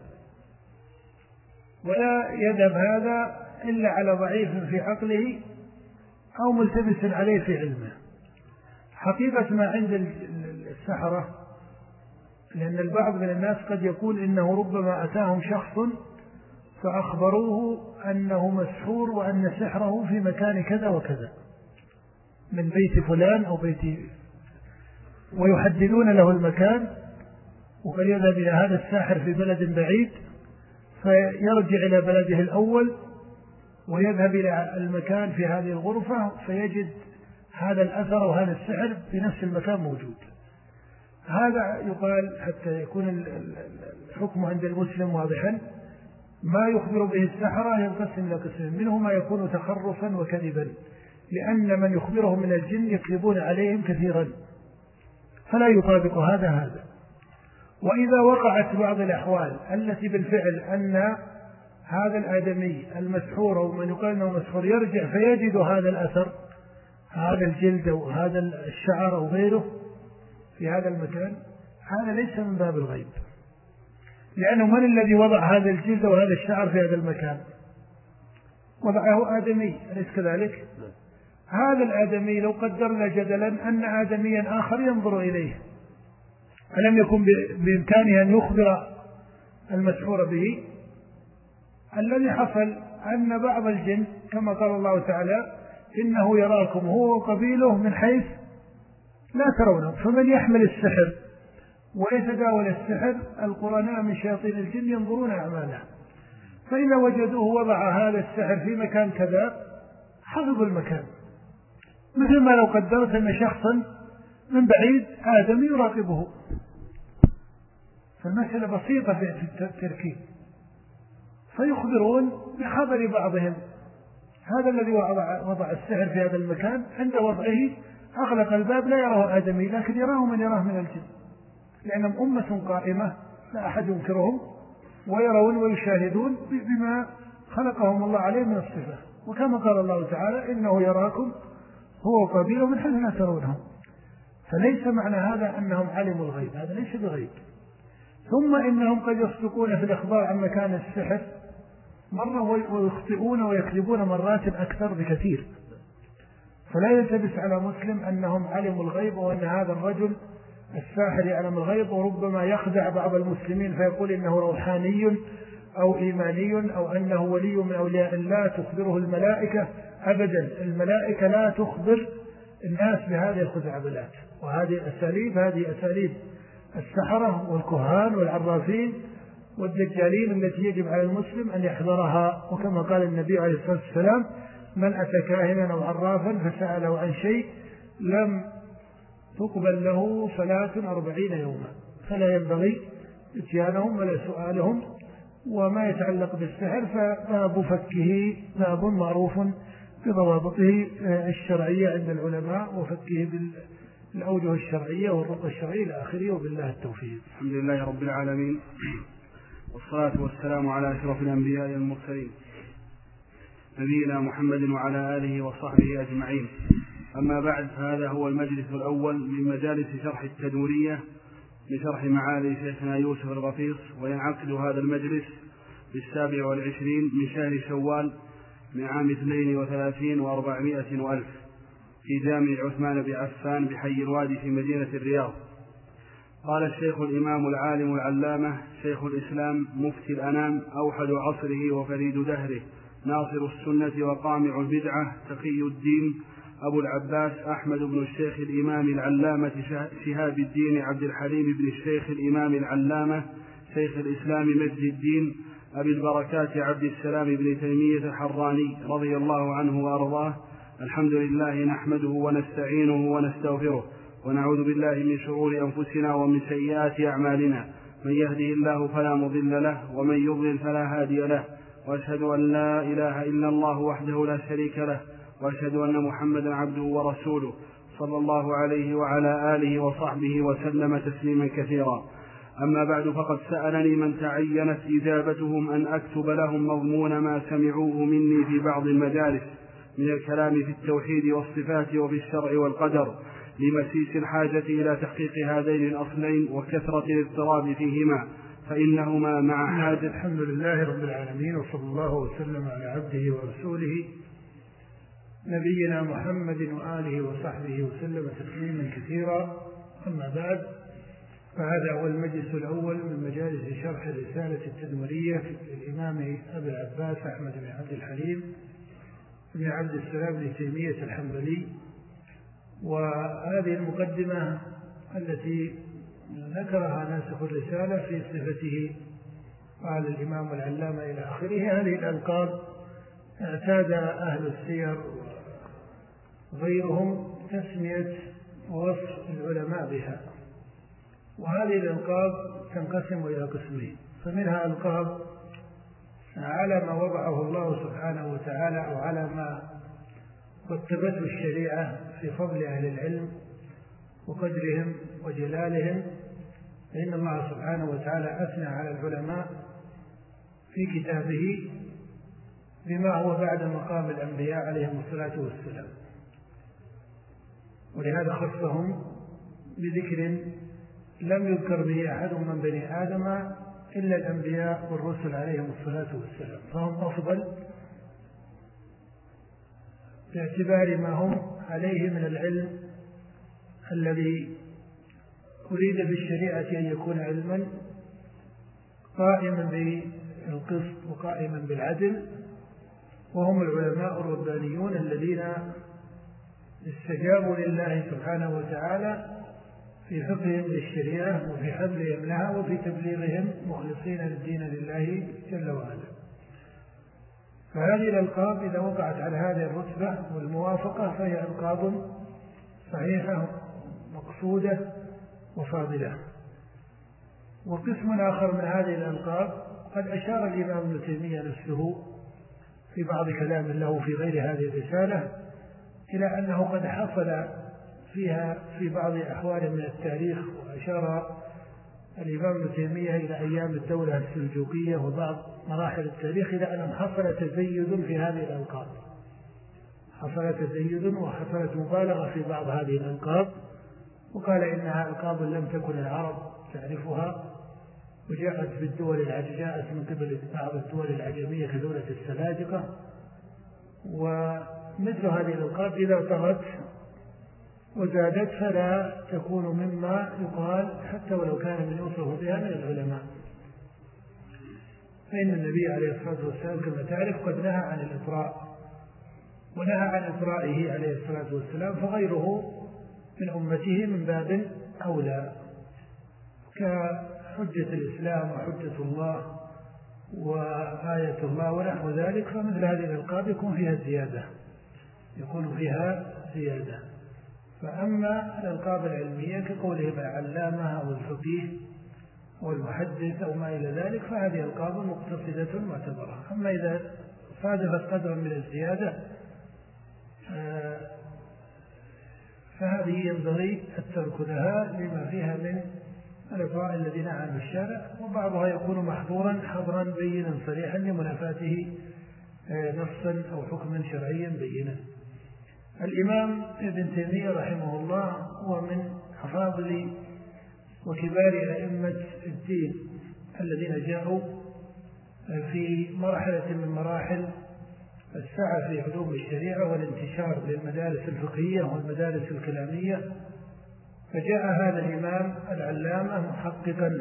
ولا يذهب هذا إلا على ضعيف في عقله أو ملتبس عليه في علمه. حقيقة ما عند السحرة، لأن البعض من الناس قد يقول إنه ربما أتاهم شخص فأخبروه أنه مسحور وأن سحره في مكان كذا وكذا من بيت فلان أو بيت، ويحددون له المكان، وقد يذهب إلى هذا الساحر في بلد بعيد فيرجع إلى بلده الأول ويذهب إلى المكان في هذه الغرفة فيجد هذا الأثر وهذا السحر في نفس المكان موجود. هذا يقال حتى يكون الحكم عند المسلم واضحا، ما يخبر به السحرة ينقسم إلى قسمين، منه ما يكون تخرصا وكذبا، لأن من يخبره من الجن يكذبون عليهم كثيرا فلا يطابق هذا هذا. وإذا وقعت بعض الأحوال التي بالفعل أن هذا الآدمي المسحور أو من يقال أنه مسحور يرجع فيجد هذا الأثر، هذا الجلد أو هذا الشعر أو غيره في هذا المكان، هذا ليس من باب الغيب، لأنه من الذي وضع هذا الجلد وهذا الشعر في هذا المكان؟ وضعه آدمي، أليس كذلك؟ هذا الآدمي لو قدرنا جدلا أن آدميا آخر ينظر إليه ألم يكن بإمكانه أن يخبر المسحور به؟ الذي حصل أن بعض الجن كما قال الله تعالى إنه يراكم هو وقبيله من حيث لا ترونه، فمن يحمل السحر ويتداول السحر القرناء من شياطين الجن ينظرون أعماله، فإذا وجدوه وضع هذا السحر في مكان كذا حفظوا المكان، مثل ما لو قدرت أن شخصا من بعيد آدم يراقبه. فالمسألة بسيطة في التركيب، فيخبرون بخبر بعضهم هذا الذي وضع السحر في هذا المكان عند وضعه أغلق الباب لا يراه آدمي لكن يراه من يراه من الجن، لأنهم أمة قائمة لا أحد ينكرهم ويرون ويشاهدون بما خلقهم الله عليه من الصفة، وكما قال الله تعالى إنه يراكم هو قبيله من حيث لا ترونهم. فليس معنى هذا أنهم علموا الغيب، هذا ليس بغيب. ثم إنهم قد يصدقون في الإخبار عن مكان السحر مرة ويخطئون ويكذبون مرات أكثر بكثير، فلا يلتبس على مسلم أنهم علموا الغيب وأن هذا الرجل الساحر يعلم الغيب، وربما يخدع بعض المسلمين فيقول إنه روحاني أو إيماني أو أنه ولي من أولياء الله تخبره الملائكة. أبدا، الملائكة لا تخبر الناس بهذه الخزعبلات وهذه الأساليب، هذه أساليب السحرة والكهان والعرافين والدجالين التي يجب على المسلم أن يحذرها. وكما قال النبي عليه الصلاة والسلام من أتى كاهنا أو عرافا فسأله عن شيء لم تقبل له صلاة أربعين يوما، فلا ينبغي اتيانهم ولا سؤالهم. وما يتعلق بالسحر فباب فكه باب معروف بضوابطه الشرعية عند العلماء وفكه بالأوجه الشرعية والرقى الشرعية إلى آخره، وبالله التوفيق. الحمد لله رب العالمين، والصلاة والسلام على أشرف الأنبياء والمرسلين نبينا محمد وعلى آله وصحبه أجمعين. أما بعد، هذا هو المجلس الأول من مجالس شرح التدمرية لشرح معالي شيخنا يوسف الغفيص، وينعقد هذا المجلس في السابع والعشرين من شهر شوال من عام اثنين وثلاثين وأربعمائة وألف في جامع عثمان بن عفان بحي الوادي في مدينة الرياض. قال الشيخ الإمام العالم العلامة شيخ الإسلام مفتي الأنام أوحد عصره وفريد دهره ناصر السنة وقامع البدعة تقي الدين أبو العباس أحمد بن الشيخ الإمام العلامة شهاب الدين عبد الحليم بن الشيخ الإمام العلامة شيخ الإسلام مجد الدين أبي البركات عبد السلام بن تيمية الحراني رضي الله عنه وأرضاه. الحمد لله نحمده ونستعينه ونستغفره ونعوذ بالله من شرور أنفسنا ومن سيئات أعمالنا، من يهده الله فلا مضل له ومن يضلل فلا هادي له، وأشهد أن لا إله إلا الله وحده لا شريك له، وأشهد أن محمدا عبده ورسوله صلى الله عليه وعلى آله وصحبه وسلم تسليما كثيرا. أما بعد، فقد سألني من تعينت إجابتهم أن أكتب لهم مضمون ما سمعوه مني في بعض المجالس من الكلام في التوحيد والصفات وفي الشرع والقدر، لمسيس الحاجة إلى تحقيق هذين الأصلين وكثرة الاضطراب فيهما، فإنهما مع حاجة. الحمد لله رب العالمين، وصلى الله وسلم على عبده ورسوله نبينا محمد وآله وصحبه وسلم تسليما كثيرا. أما بعد، فهذا هو المجلس الأول من مجالس شرح الرسالة التدمرية للإمام أبي العباس أحمد بن عبد الحليم بن عبد السلام بن تيمية الحنبلي. وهذه المقدمة التي ذكرها ناسخ الرسالة في صفته قال الإمام العلامة إلى آخره، هذه الألقاب اعتاد أهل السير غيرهم تسمية ووصف العلماء بها، وهذه الألقاب تنقسم إلى قسمين. فمنها ألقاب على ما وضعه الله سبحانه وتعالى أو على ما رتبته الشريعة في فضل أهل العلم وقدرهم وجلالهم، فإن الله سبحانه وتعالى أثنى على العلماء في كتابه بما هو بعد مقام الأنبياء عليهم الصلاة والسلام، ولهذا خصهم بذكر لم يذكر به أحد من بني آدم إلا الأنبياء والرسل عليهم الصلاة والسلام، فهم أفضل باعتبار ما هم عليه من العلم الذي أريد بالشريعة أن يكون علما قائما بالقسط وقائما بالعدل، وهم العلماء الربانيون الذين استجابوا لله سبحانه وتعالى في فقههم للشريعة وفي حملهم لها وفي تبليغهم مخلصين للدين لله جل وعلا. فهذه الألقاب إذا وقعت على هذه الرتبة والموافقة فهي ألقاب صحيحة مقصودة وفاضلة. وقسم آخر من هذه الألقاب قد أشار الإمام ابن تيمية نفسه في بعض كلام له في غير هذه الرسالة إلى أنه قد حصل فيها في بعض أحوال من التاريخ، وأشار الإمام ابن تيمية إلى أيام الدولة السلجوقية وبعض مراحل التاريخ إلى أن حصل تزيد في هذه الألقاب، حصل تزيد وحصلت مبالغة في بعض هذه الألقاب، وقال إنها ألقاب لم تكن العرب تعرفها، وجاءت في الدول العجمية، جاءت من قبل بعض الدول العجمية كدولة السلاجقة. ومثل هذه الألقاب إذا طغت وزادت فلا تكون مما يقال حتى ولو كان من يوصف بها من العلماء، فإن النبي عليه الصلاة والسلام كما تعرف قد نهى عن الإطراء، ونهى عن إطرائه عليه الصلاة والسلام، فغيره من أمته من باب أولى كحجة الإسلام وحجة الله وآية الله ونحو ذلك. فمثل هذه الألقاب يكون فيها زيادة يكون فيها زيادة فأما الألقاب العلمية كقولهم العلامة أو الفقيه أو المحدث أو ما إلى ذلك فهذه ألقاب مقتصدة معتبرة. أما إذا صادفت قدرا من الزيادة فهذه ينبغي الترك لها لما فيها من الإطراء الذي نهى عنه الشارع، وبعضها يكون محظورا حظرا بينا صريحا لمنافاته نصا أو حكما شرعيا بينا. الإمام ابن تيمية رحمه الله هو من أفاضل وكبار أئمة الدين الذين جاءوا في مرحلة من مراحل السعة في علوم الشريعة والانتشار للمدارس الفقهية والمدارس الكلامية، فجاء هذا الإمام العلامة محققا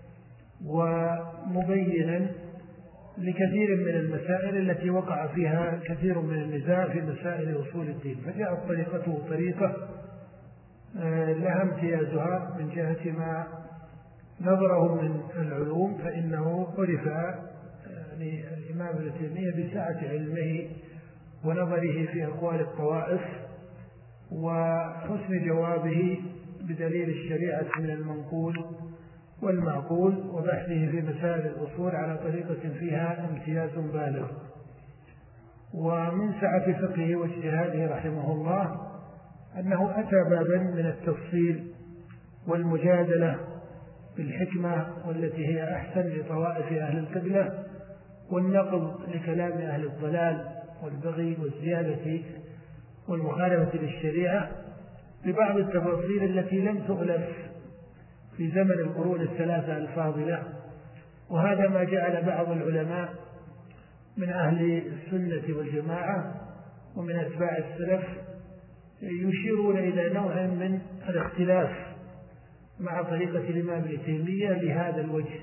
ومبينا لكثير من المسائل التي وقع فيها كثير من النزاع في مسائل أصول الدين، فجاءت طريقته طريقة لها امتيازها من جهة ما نظره من العلوم، فإنه عرف يعني الإمام ابن تيمية بسعة علمه ونظره في أقوال الطوائف وحسن جوابه بدليل الشريعة من المنقول والمعقول، وبحثه في مسائل الأصول على طريقة فيها امتياز بالغ. ومن سعة فقهه واجتهاده رحمه الله أنه أتى بابا من التفصيل والمجادلة بالحكمة والتي هي أحسن لطوائف أهل القبلة، والنقض لكلام أهل الضلال والبغي والزيادة والمخالفة للشريعة ببعض التفاصيل التي لم تؤلف في زمن القرون الثلاثة الفاضلة. وهذا ما جعل بعض العلماء من أهل السنة والجماعة ومن أتباع السلف يشيرون إلى نوع من الاختلاف مع طريقة الإمام ابن تيمية لهذا الوجه،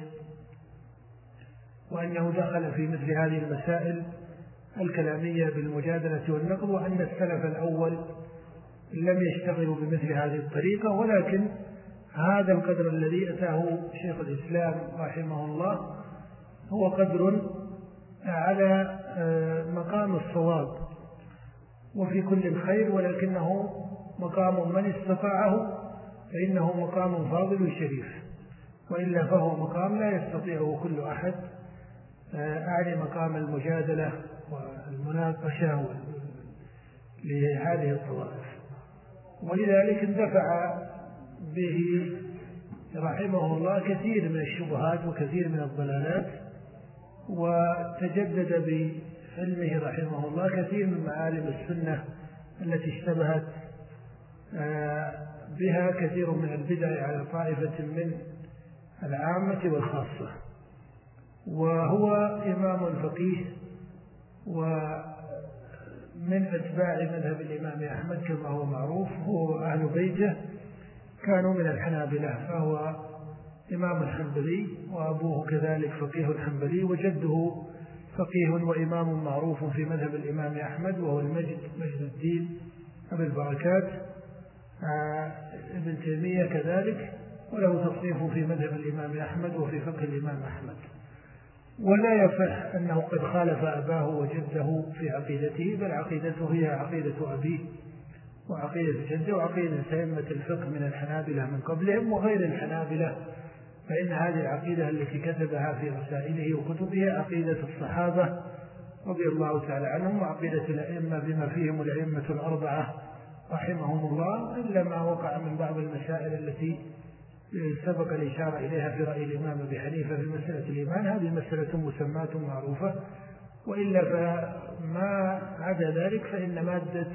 وأنه دخل في مثل هذه المسائل الكلامية بالمجادلة والنقد، وأن السلف الأول لم يشتغلوا بمثل هذه الطريقة، ولكن هذا القدر الذي أتاه شيخ الإسلام رحمه الله هو قدر على مقام الصواب وفي كل الخير، ولكنه مقام من استطاعه فإنه مقام فاضل شريف، وإلا فهو مقام لا يستطيعه كل أحد، أعني مقام المجادلة والمناقشة لهذه الطوائف. ولذلك اندفع به رحمه الله كثير من الشبهات وكثير من الضلالات، وتجدد بعلمه رحمه الله كثير من معالم السنة التي اشتبهت بها كثير من البدع على طائفة من العامة والخاصة. وهو إمام فقيه ومن أتباع مذهب الإمام أحمد كما هو معروف، هو أهل بيته كانوا من الحنابلة، فهو إمام حنبلي وأبوه كذلك فقيه حنبلي، وجده فقيه وإمام معروف في مذهب الإمام أحمد وهو المجد مجد الدين أبي البركات. ابن تيمية كذلك وله تصنيف في مذهب الإمام أحمد وفي فقه الإمام أحمد. ولا يصح أنه قد خالف أباه وجده في عقيدته، بل عقيدته هي عقيدة أبيه وعقيدة جده وعقيدة أئمة الفقه من الحنابلة من قبلهم وغير الحنابلة، فإن هذه العقيدة التي كتبها في رسائله وكتبه عقيدة الصحابة رضي الله تعالى عنهم وعقيدة الأئمة بما فيهم الأئمة الأربعة رحمهم الله، إلا ما وقع من بعض المسائل التي سبق الإشارة إليها في رأي الإمام أبي حنيفة في مسألة الإيمان، هذه مسألة مسمات معروفة، وإلا فما عدا ذلك فإن مادة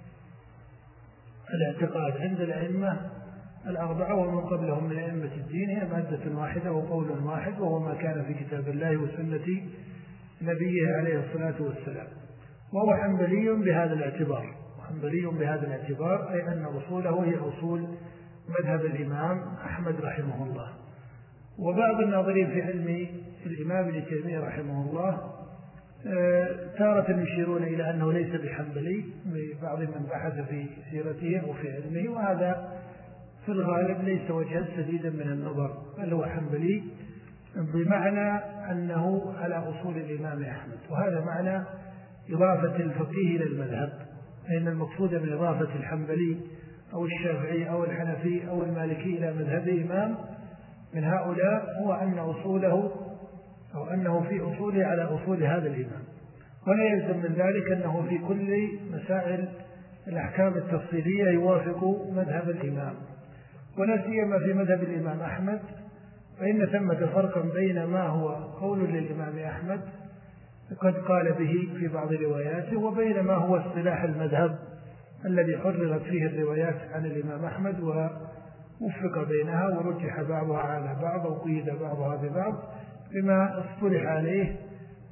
الاعتقاد عند الأئمة الأربعة ومن قبلهم من أئمة الدين هي مادة واحدة وقول واحد، وهو ما كان في كتاب الله وسنة نبيه عليه الصلاة والسلام. وهو حنبلي بهذا الاعتبار، حنبلي بهذا الاعتبار أي أن أصوله هي أصول مذهب الإمام أحمد رحمه الله. وبعض الناظرين في علم الإمام ابن تيمية رحمه الله تارة يشيرون إلى أنه ليس بحنبلي ببعض من بحث في سيرته أو في علمه، وهذا في الغالب ليس وجها سديدا من النظر، بل هو حنبلي بمعنى أنه على أصول الإمام أحمد، وهذا معنى إضافة الفقيه إلى المذهب، فإن المقصود من إضافة الحنبلي أو الشافعي أو الحنفي أو المالكي إلى مذهب إمام من هؤلاء هو أن أصوله أو أنه في أصوله على أصول هذا الإمام، ولا يلزم من ذلك أنه في كل مسائل الأحكام التفصيلية يوافق مذهب الإمام، ولا سيما في مذهب الإمام أحمد، فإن ثمة فرقا بين ما هو قول للإمام أحمد قد قال به في بعض رواياته وبين ما هو اصطلاح المذهب الذي حررت فيه الروايات عن الإمام أحمد ووفق بينها ورجح بعضها على بعض وقيد بعضها ببعض بما اصطلح عليه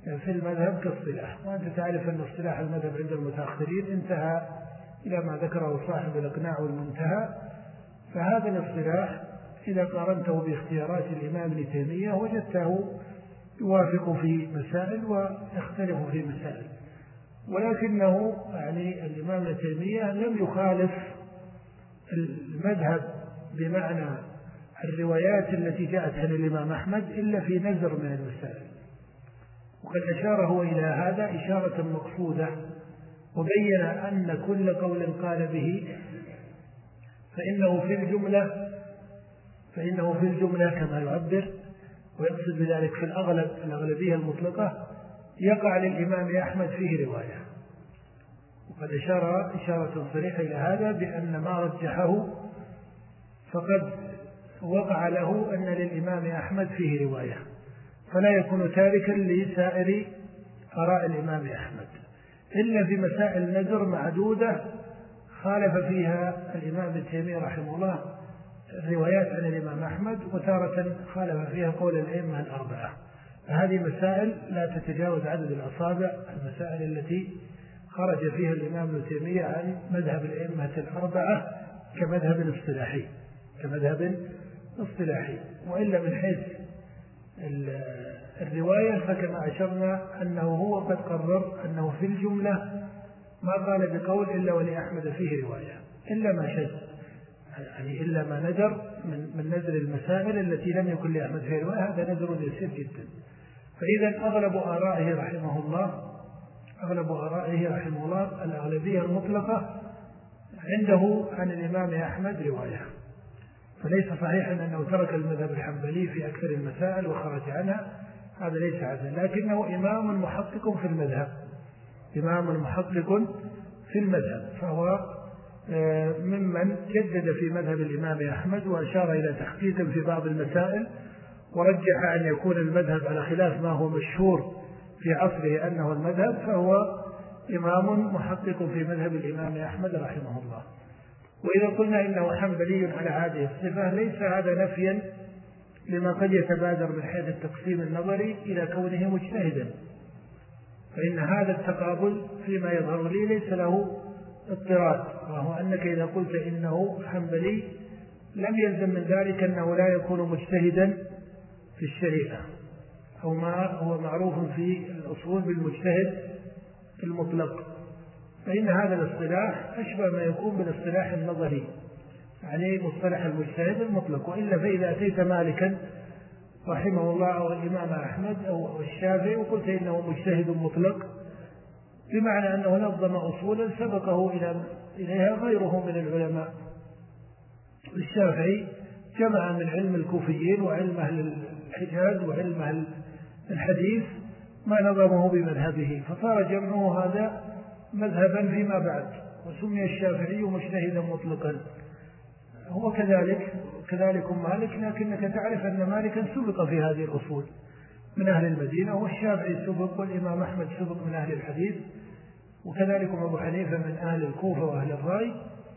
في المذهب كاصطلاح، وأنت تعرف أن اصطلاح المذهب عند المتأخرين انتهى إلى ما ذكره صاحب الإقناع والمنتهى. فهذا الاصطلاح إذا قارنته باختيارات الإمام ابن تيمية وجدته يوافق في مسائل ويختلف في مسائل، ولكنه يعني الإمام ابن تيمية لم يخالف المذهب بمعنى الروايات التي جاءت عن الإمام أحمد إلا في نزر من المسائل، وقد أشار هو إلى هذا إشارة مقصودة، وبين أن كل قول قال به فإنه في الجملة فإنه في الجملة كما يعبر، ويقصد بذلك في الأغلب الأغلبية المطلقة يقع للإمام أحمد فيه رواية. وقد أشار إشارة صريحة إلى هذا بأن ما رجحه فقد وقع له أن للإمام أحمد فيه رواية، فلا يكون تاركا لسائر آراء الإمام أحمد إلا في مسائل نزر معدودة خالف فيها الإمام ابن تيمية رحمه الله الروايات عن الإمام أحمد، وتارة خالف فيها قول الأئمة الأربعة. فهذه مسائل لا تتجاوز عدد الأصابع، المسائل التي خرج فيها الإمام ابن تيمية عن مذهب الأئمة الأربعة كمذهب اصطلاحي كمذهب اصطلاحي. وإلا من حيث الرواية فكما أشرنا أنه هو قد قرر أنه في الجملة ما قال بقول إلا ولأحمد فيه رواية، إلا ما شذ، يعني إلا ما ندر من, من نزل المسائل التي لم يكن لأحمد فيه رواية، هذا نذر يسير جدا. فإذا أغلب آرائه رحمه الله أغلب آرائه رحمه الله الأغلبية المطلقة عنده عن الإمام أحمد رواية، فليس صحيحا أنه ترك المذهب الحنبلي في أكثر المسائل وخرج عنها، هذا ليس عدلا، لكنه إمام محقق في المذهب إمام محقق في المذهب فهو ممن جدد في مذهب الإمام أحمد وأشار إلى تحقيق في بعض المسائل، ورجح أن يكون المذهب على خلاف ما هو مشهور في عصره أنه المذهب، فهو إمام محقق في مذهب الإمام أحمد رحمه الله. وإذا قلنا إنه حنبلي على هذه الصفة ليس هذا نفيا لما قد يتبادر من حيث التقسيم النظري إلى كونه مجتهدا، فإن هذا التقابل فيما يظهر لي ليس له اضطراد، وهو أنك إذا قلت إنه حنبلي لم يلزم من ذلك أنه لا يكون مجتهدا في الشريعة أو ما هو معروف في الأصول بالمجتهد المطلق، فإن هذا الاصطلاح أشبه ما يكون بالاصطلاح النظري، يعني مصطلح المجتهد المطلق. وإلا فإذا أتيت مالكا رحمه الله أو الإمام أحمد أو الشافعي وقلت إنه مجتهد مطلق بمعنى أنه نظم أصولا سبقه إليها غيره من العلماء. الشافعي جمع من علم الكوفيين وعلم أهل الحجاز وعلم أهل الحديث ما نظمه بمذهبه، فصار جمعه هذا مذهبا فيما بعد، وسمي الشافعي مجتهدا مطلقا. هو كذلك كذلك مالك، لكنك تعرف أن مالكا سبق في هذه الأصول من أهل المدينة، والشافعي سبق، والإمام أحمد سبق من أهل الحديث، وكذلك أبو حنيفة من أهل الكوفة وأهل الرأي.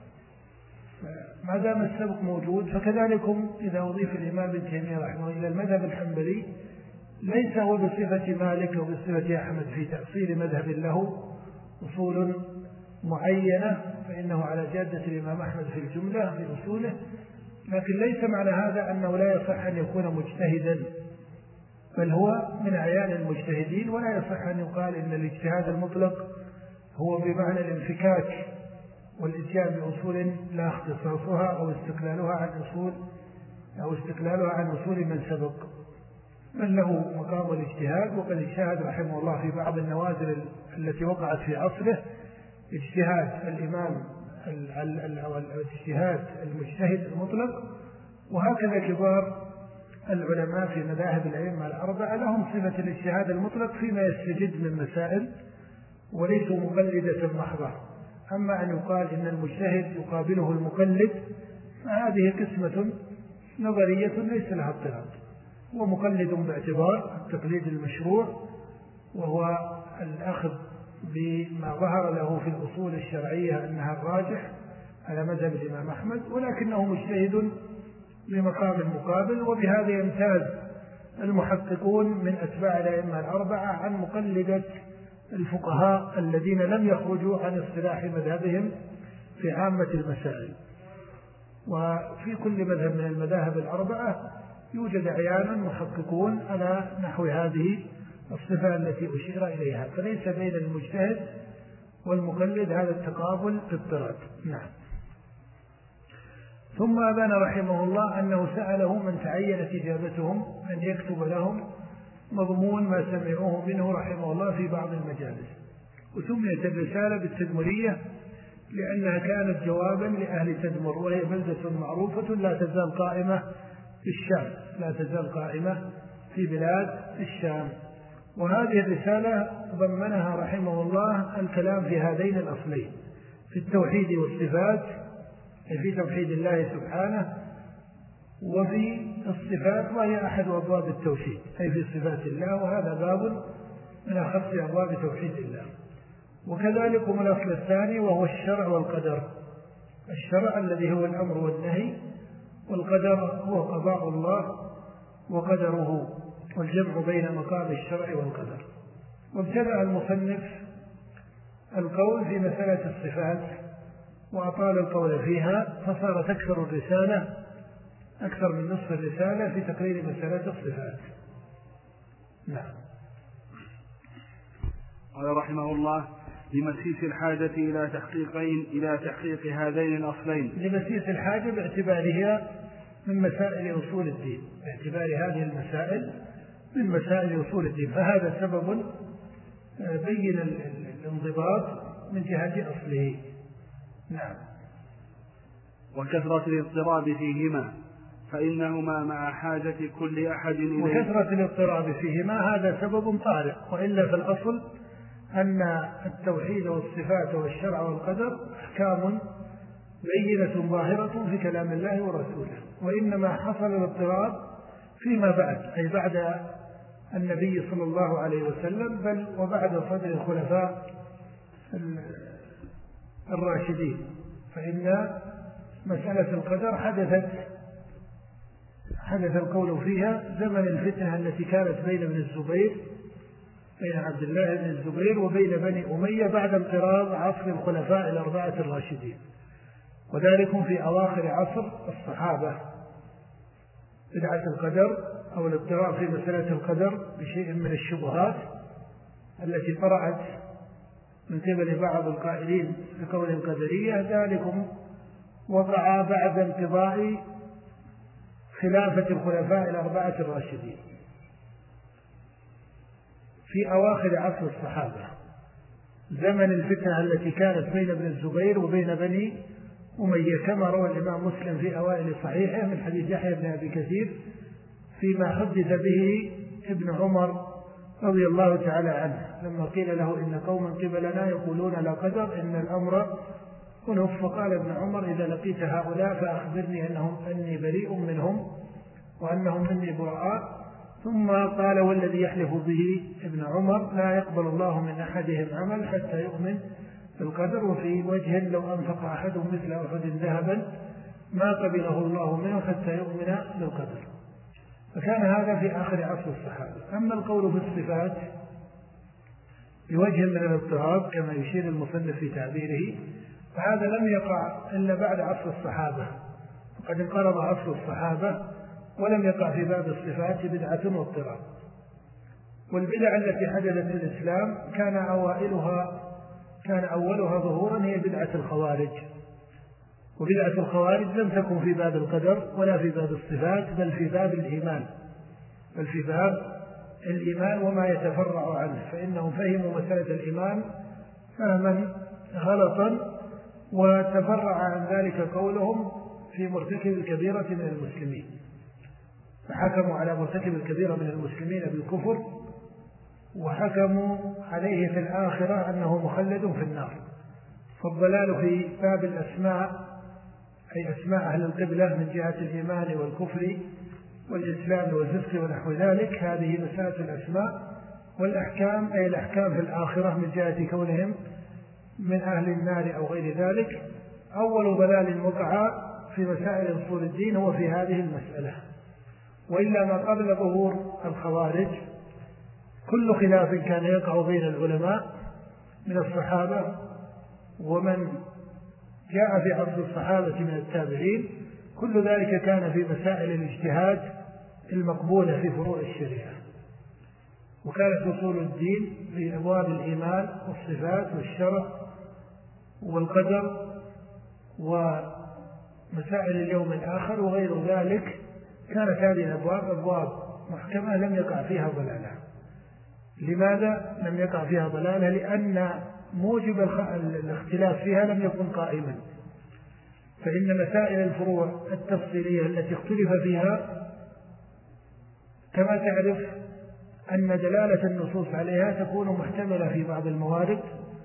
ما دام السبق موجود فكذلكم إذا أضيف الإمام ابن تيمية رحمه الله إلى المذهب الحنبلي ليس هو بصفة مالك أو بصفة أحمد في تأصيل مذهب له أصول معينة، فإنه على جادة الإمام أحمد في الجملة في أصوله، لكن ليس معنى هذا أنه لا يصح أن يكون مجتهدا، بل هو من أعيان المجتهدين. ولا يصح أن يقال إن الاجتهاد المطلق هو بمعنى الانفكاك والإتيان بأصول لا اختصاصها أو استقلالها عن أصول أو استقلالها عن أصول من سبق، بل له مقام الاجتهاد. وقد اجتهد رحمه الله في بعض النوازل التي وقعت في عصره اجتهاد الإمام الاجتهاد المجتهد المطلق، وهكذا كبار العلماء في مذاهب الأئمة الأربعة لهم صفة الاجتهاد المطلق فيما يستجد من مسائل وليسوا مقلدة محضة. أما أن يقال إن المجتهد يقابله المقلد فهذه قسمة نظرية ليس لها اضطراد، هو مقلد باعتبار التقليد المشروع وهو الأخذ بما ظهر له في الأصول الشرعية أنها الراجح على مذهب الإمام أحمد، ولكنه مجتهد بمقام المقابل، وبهذا يمتاز المحققون من أتباع الأئمة الأربعة عن مقلدة الفقهاء الذين لم يخرجوا عن اصطلاح مذهبهم في عامة المسائل. وفي كل مذهب من المذاهب الأربعة يوجد أحيانا محققون على نحو هذه الصفة التي أشير إليها، فليس بين المجتهد والمقلد هذا التقابل اضطراد. نعم. ثم أبان رحمه الله أنه سأله من تعينت إجابتهم أن يكتب لهم مضمون ما سمعوه منه رحمه الله في بعض المجالس، وسميت الرسالة بالتدمرية لأنها كانت جوابا لأهل تدمر، وهي بلدة معروفة لا تزال قائمة في الشام، لا تزال قائمة في بلاد الشام. وهذه الرسالة ضمنها رحمه الله الكلام في هذين الأصلين، في التوحيد والصفات، أي في توحيد الله سبحانه، وفي الصفات وهي أحد أبواب التوحيد أي في صفات الله، وهذا باب من أخص أبواب توحيد الله. وكذلك من الأصل الثاني وهو الشرع والقدر. الشرع الذي هو الأمر والنهي، والقدر هو قضاء الله وقدره، والجمع بين مقام الشرع والقدر. وابتدأ المصنف القول في مسألة الصفات وأطال القول فيها، فصار تكثر الرسالة أكثر من نصف الرسالة في تقرير مسألة الصفات. نعم. قال رحمه الله: لمسيس الحاجة إلى تحقيقين إلى تحقيق هذين الأصلين. لمسيس الحاجة باعتبارها من مسائل أصول الدين، باعتبار هذه المسائل من مسائل أصول الدين، فهذا سبب بين الانضباط من جهة أصله. نعم. وكثرة الاضطراب فيهما فإنهما مع حاجة كل أحد إليه. وكثرة الاضطراب فيهما هذا سبب طارئ، وإلا في الأصل أن التوحيد والصفات والشرع والقدر أحكام بينة ظاهرة في كلام الله ورسوله، وإنما حصل الاضطراب فيما بعد، أي بعد النبي صلى الله عليه وسلم، بل وبعد صدر الخلفاء الراشدين، فإن مسألة القدر حدثت حدث القول فيها زمن الفتنة التي كانت بين ابن الزبير بين عبد الله بن الزبير وبين بني أمية بعد انقراض عصر الخلفاء الأربعة الراشدين، وذلك في أواخر عصر الصحابة. بدعة القدر أو الاضطراب في مسألة القدر بشيء من الشبهات التي طرأت من قبل بعض القائلين بقول القدرية، ذلكم وقع بعد انقضاء خلافة الخلفاء الأربعة الراشدين في أواخر عصر الصحابة، زمن الفتنة التي كانت بين ابن الزبير وبين بني أمية، كما روى الإمام مسلم في أوائل صحيحه من حديث يحيى بن أبي كثير فيما حدث به ابن عمر رضي الله تعالى عنه، لما قيل له إن قوما قبلنا يقولون لا قدر إن الأمر أنف، فقال ابن عمر: إذا لقيت هؤلاء فأخبرني أنهم أني بريء منهم وأنهم مني براء. ثم قال: والذي يحلف به ابن عمر لا يقبل الله من أحدهم عمل حتى يؤمن بالقدر، وفي وجه لو أنفق أحد مثل أحد ذهبا ما قبله الله منه حتى يؤمن بالقدر. فكان هذا في آخر عصر الصحابة. أما القول في الصفات بوجه من الاضطراب كما يشير المصنف في تعبيره، فهذا لم يقع إلا بعد عصر الصحابة، وقد انقرض عصر الصحابة ولم يقع في باب الصفات بدعة واضطراب. والبدع التي حدثت في الإسلام كان أوائلها كان أولها ظهورا هي بدعة الخوارج، وبدعة الخوارج لم تكن في باب القدر ولا في باب الصفات، بل في باب الإيمان بل في باب الإيمان وما يتفرع عنه، فإنهم فهموا مسألة الإيمان فهما غلطا، وتفرع عن ذلك قولهم في مرتكب الكبيرة من المسلمين، فحكموا على مرتكب الكبيرة من المسلمين بالكفر، وحكموا عليه في الآخرة أنه مخلد في النار. فالضلال في باب الأسماء أي أسماء أهل القبلة من جهة الإيمان والكفر والإسلام والفسق ونحو ذلك، هذه مسألة الأسماء. والأحكام أي الأحكام في الآخرة من جهة كونهم من أهل النار أو غير ذلك. أول ضلال وقع في مسائل أصول الدين هو في هذه المسألة، وإلا ما قبل ظهور الخوارج كل خلاف كان يقع بين العلماء من الصحابة ومن جاء في عصر الصحابة من التابعين، كل ذلك كان في مسائل الاجتهاد المقبولة في فروع الشريعة، وكانت أصول الدين في أبواب الإيمان والصفات والشرع والقدر ومسائل اليوم الآخر وغير ذلك. كانت هذه الأبواب أبواب محكمة لم يقع فيها ضلالة. لماذا لم يقع فيها ضلالة؟ لأن موجب الاختلاف فيها لم يكن قائما، فإن مسائل الفروع التفصيلية التي اختلف فيها كما تعرف أن دلالة النصوص عليها تكون محتملة في بعض الموارد،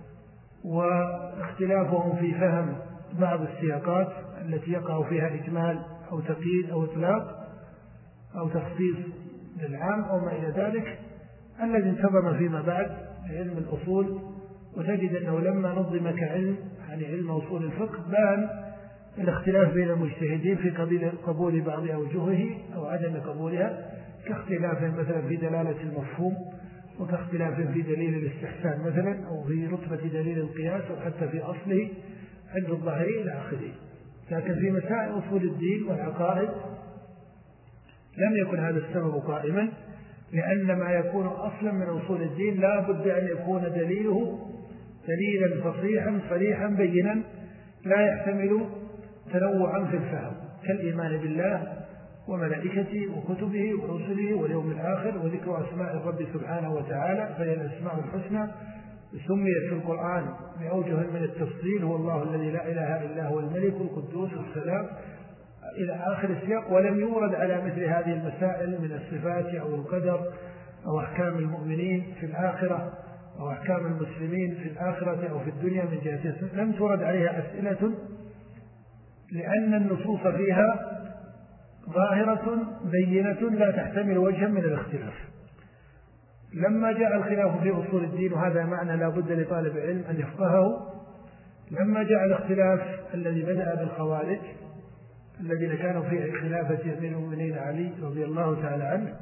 واختلافهم في فهم بعض السياقات التي يقع فيها إجمال أو تقييد أو إطلاق أو تخصيص للعام أو ما إلى ذلك، الذي انتظم فيما بعد علم الأصول، وتجد أنه لما نظم كعلم يعني علم أصول الفقه بان الاختلاف بين المجتهدين في قبول بعض أوجهه أو عدم قبولها، كاختلاف مثلا في دلالة المفهوم، وكاختلاف في دليل الاستحسان مثلا، أو في رتبة دليل القياس، أو حتى في أصله عند الظاهري إلى آخره. لكن في مسائل أصول الدين والعقائد لم يكن هذا السبب قائما، لأن ما يكون أصلا من أصول الدين لا بد أن يكون دليله دليلا فصيحا صريحا بينا لا يحتمل تنوعا في الفهم، كالإيمان بالله وملائكته وكتبه ورسله واليوم الآخر وذكر أسماء الرب سبحانه وتعالى، فهي الأسماء الحسنى سميت في القرآن بأوجه من التفصيل، هو الله الذي لا إله إلا هو الملك القدوس السلام إلى آخر السياق. ولم يورد على مثل هذه المسائل من الصفات أو القدر أو أحكام المؤمنين في الآخرة أو أحكام المسلمين في الآخرة أو في الدنيا من جهة، لم تورد عليها أسئلة، لأن النصوص فيها ظاهرة بينة لا تحتمل وجها من الاختلاف. لما جاء الخلاف في أصول الدين، وهذا معنى لا بد لطالب العلم أن يفقهه، لما جاء الاختلاف الذي بدأ بالخوارج الذين كانوا في خلافة أمير المؤمنين علي رضي الله تعالى عنه،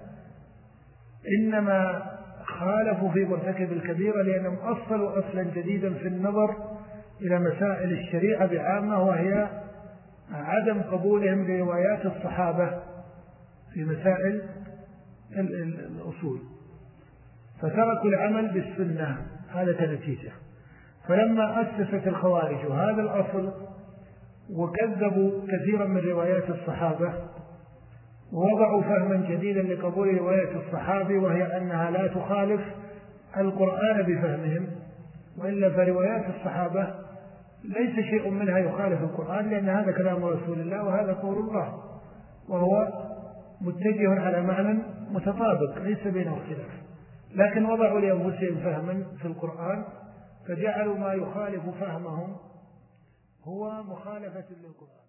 إنما خالفوا في مرتكب الكبيرة لأنهم أصلوا أصلا جديدا في النظر إلى مسائل الشريعة بعامة، وهي عدم قبولهم لروايات الصحابة في مسائل الأصول، فتركوا العمل بالسنة. هذا كنتيجة. فلما أسست الخوارج هذا الأصل وكذبوا كثيرا من روايات الصحابة ووضعوا فهما جديدا لقبول رواية الصحابة، وهي أنها لا تخالف القرآن بفهمهم، وإلا فروايات الصحابة ليس شيء منها يخالف القرآن، لأن هذا كلام رسول الله وهذا قول الله، وهو متجه على معنى متطابق ليس بينه اختلاف، لكن وضعوا لأنفسهم فهما في القرآن فجعلوا ما يخالف فهمهم هو مخالفة للقرآن.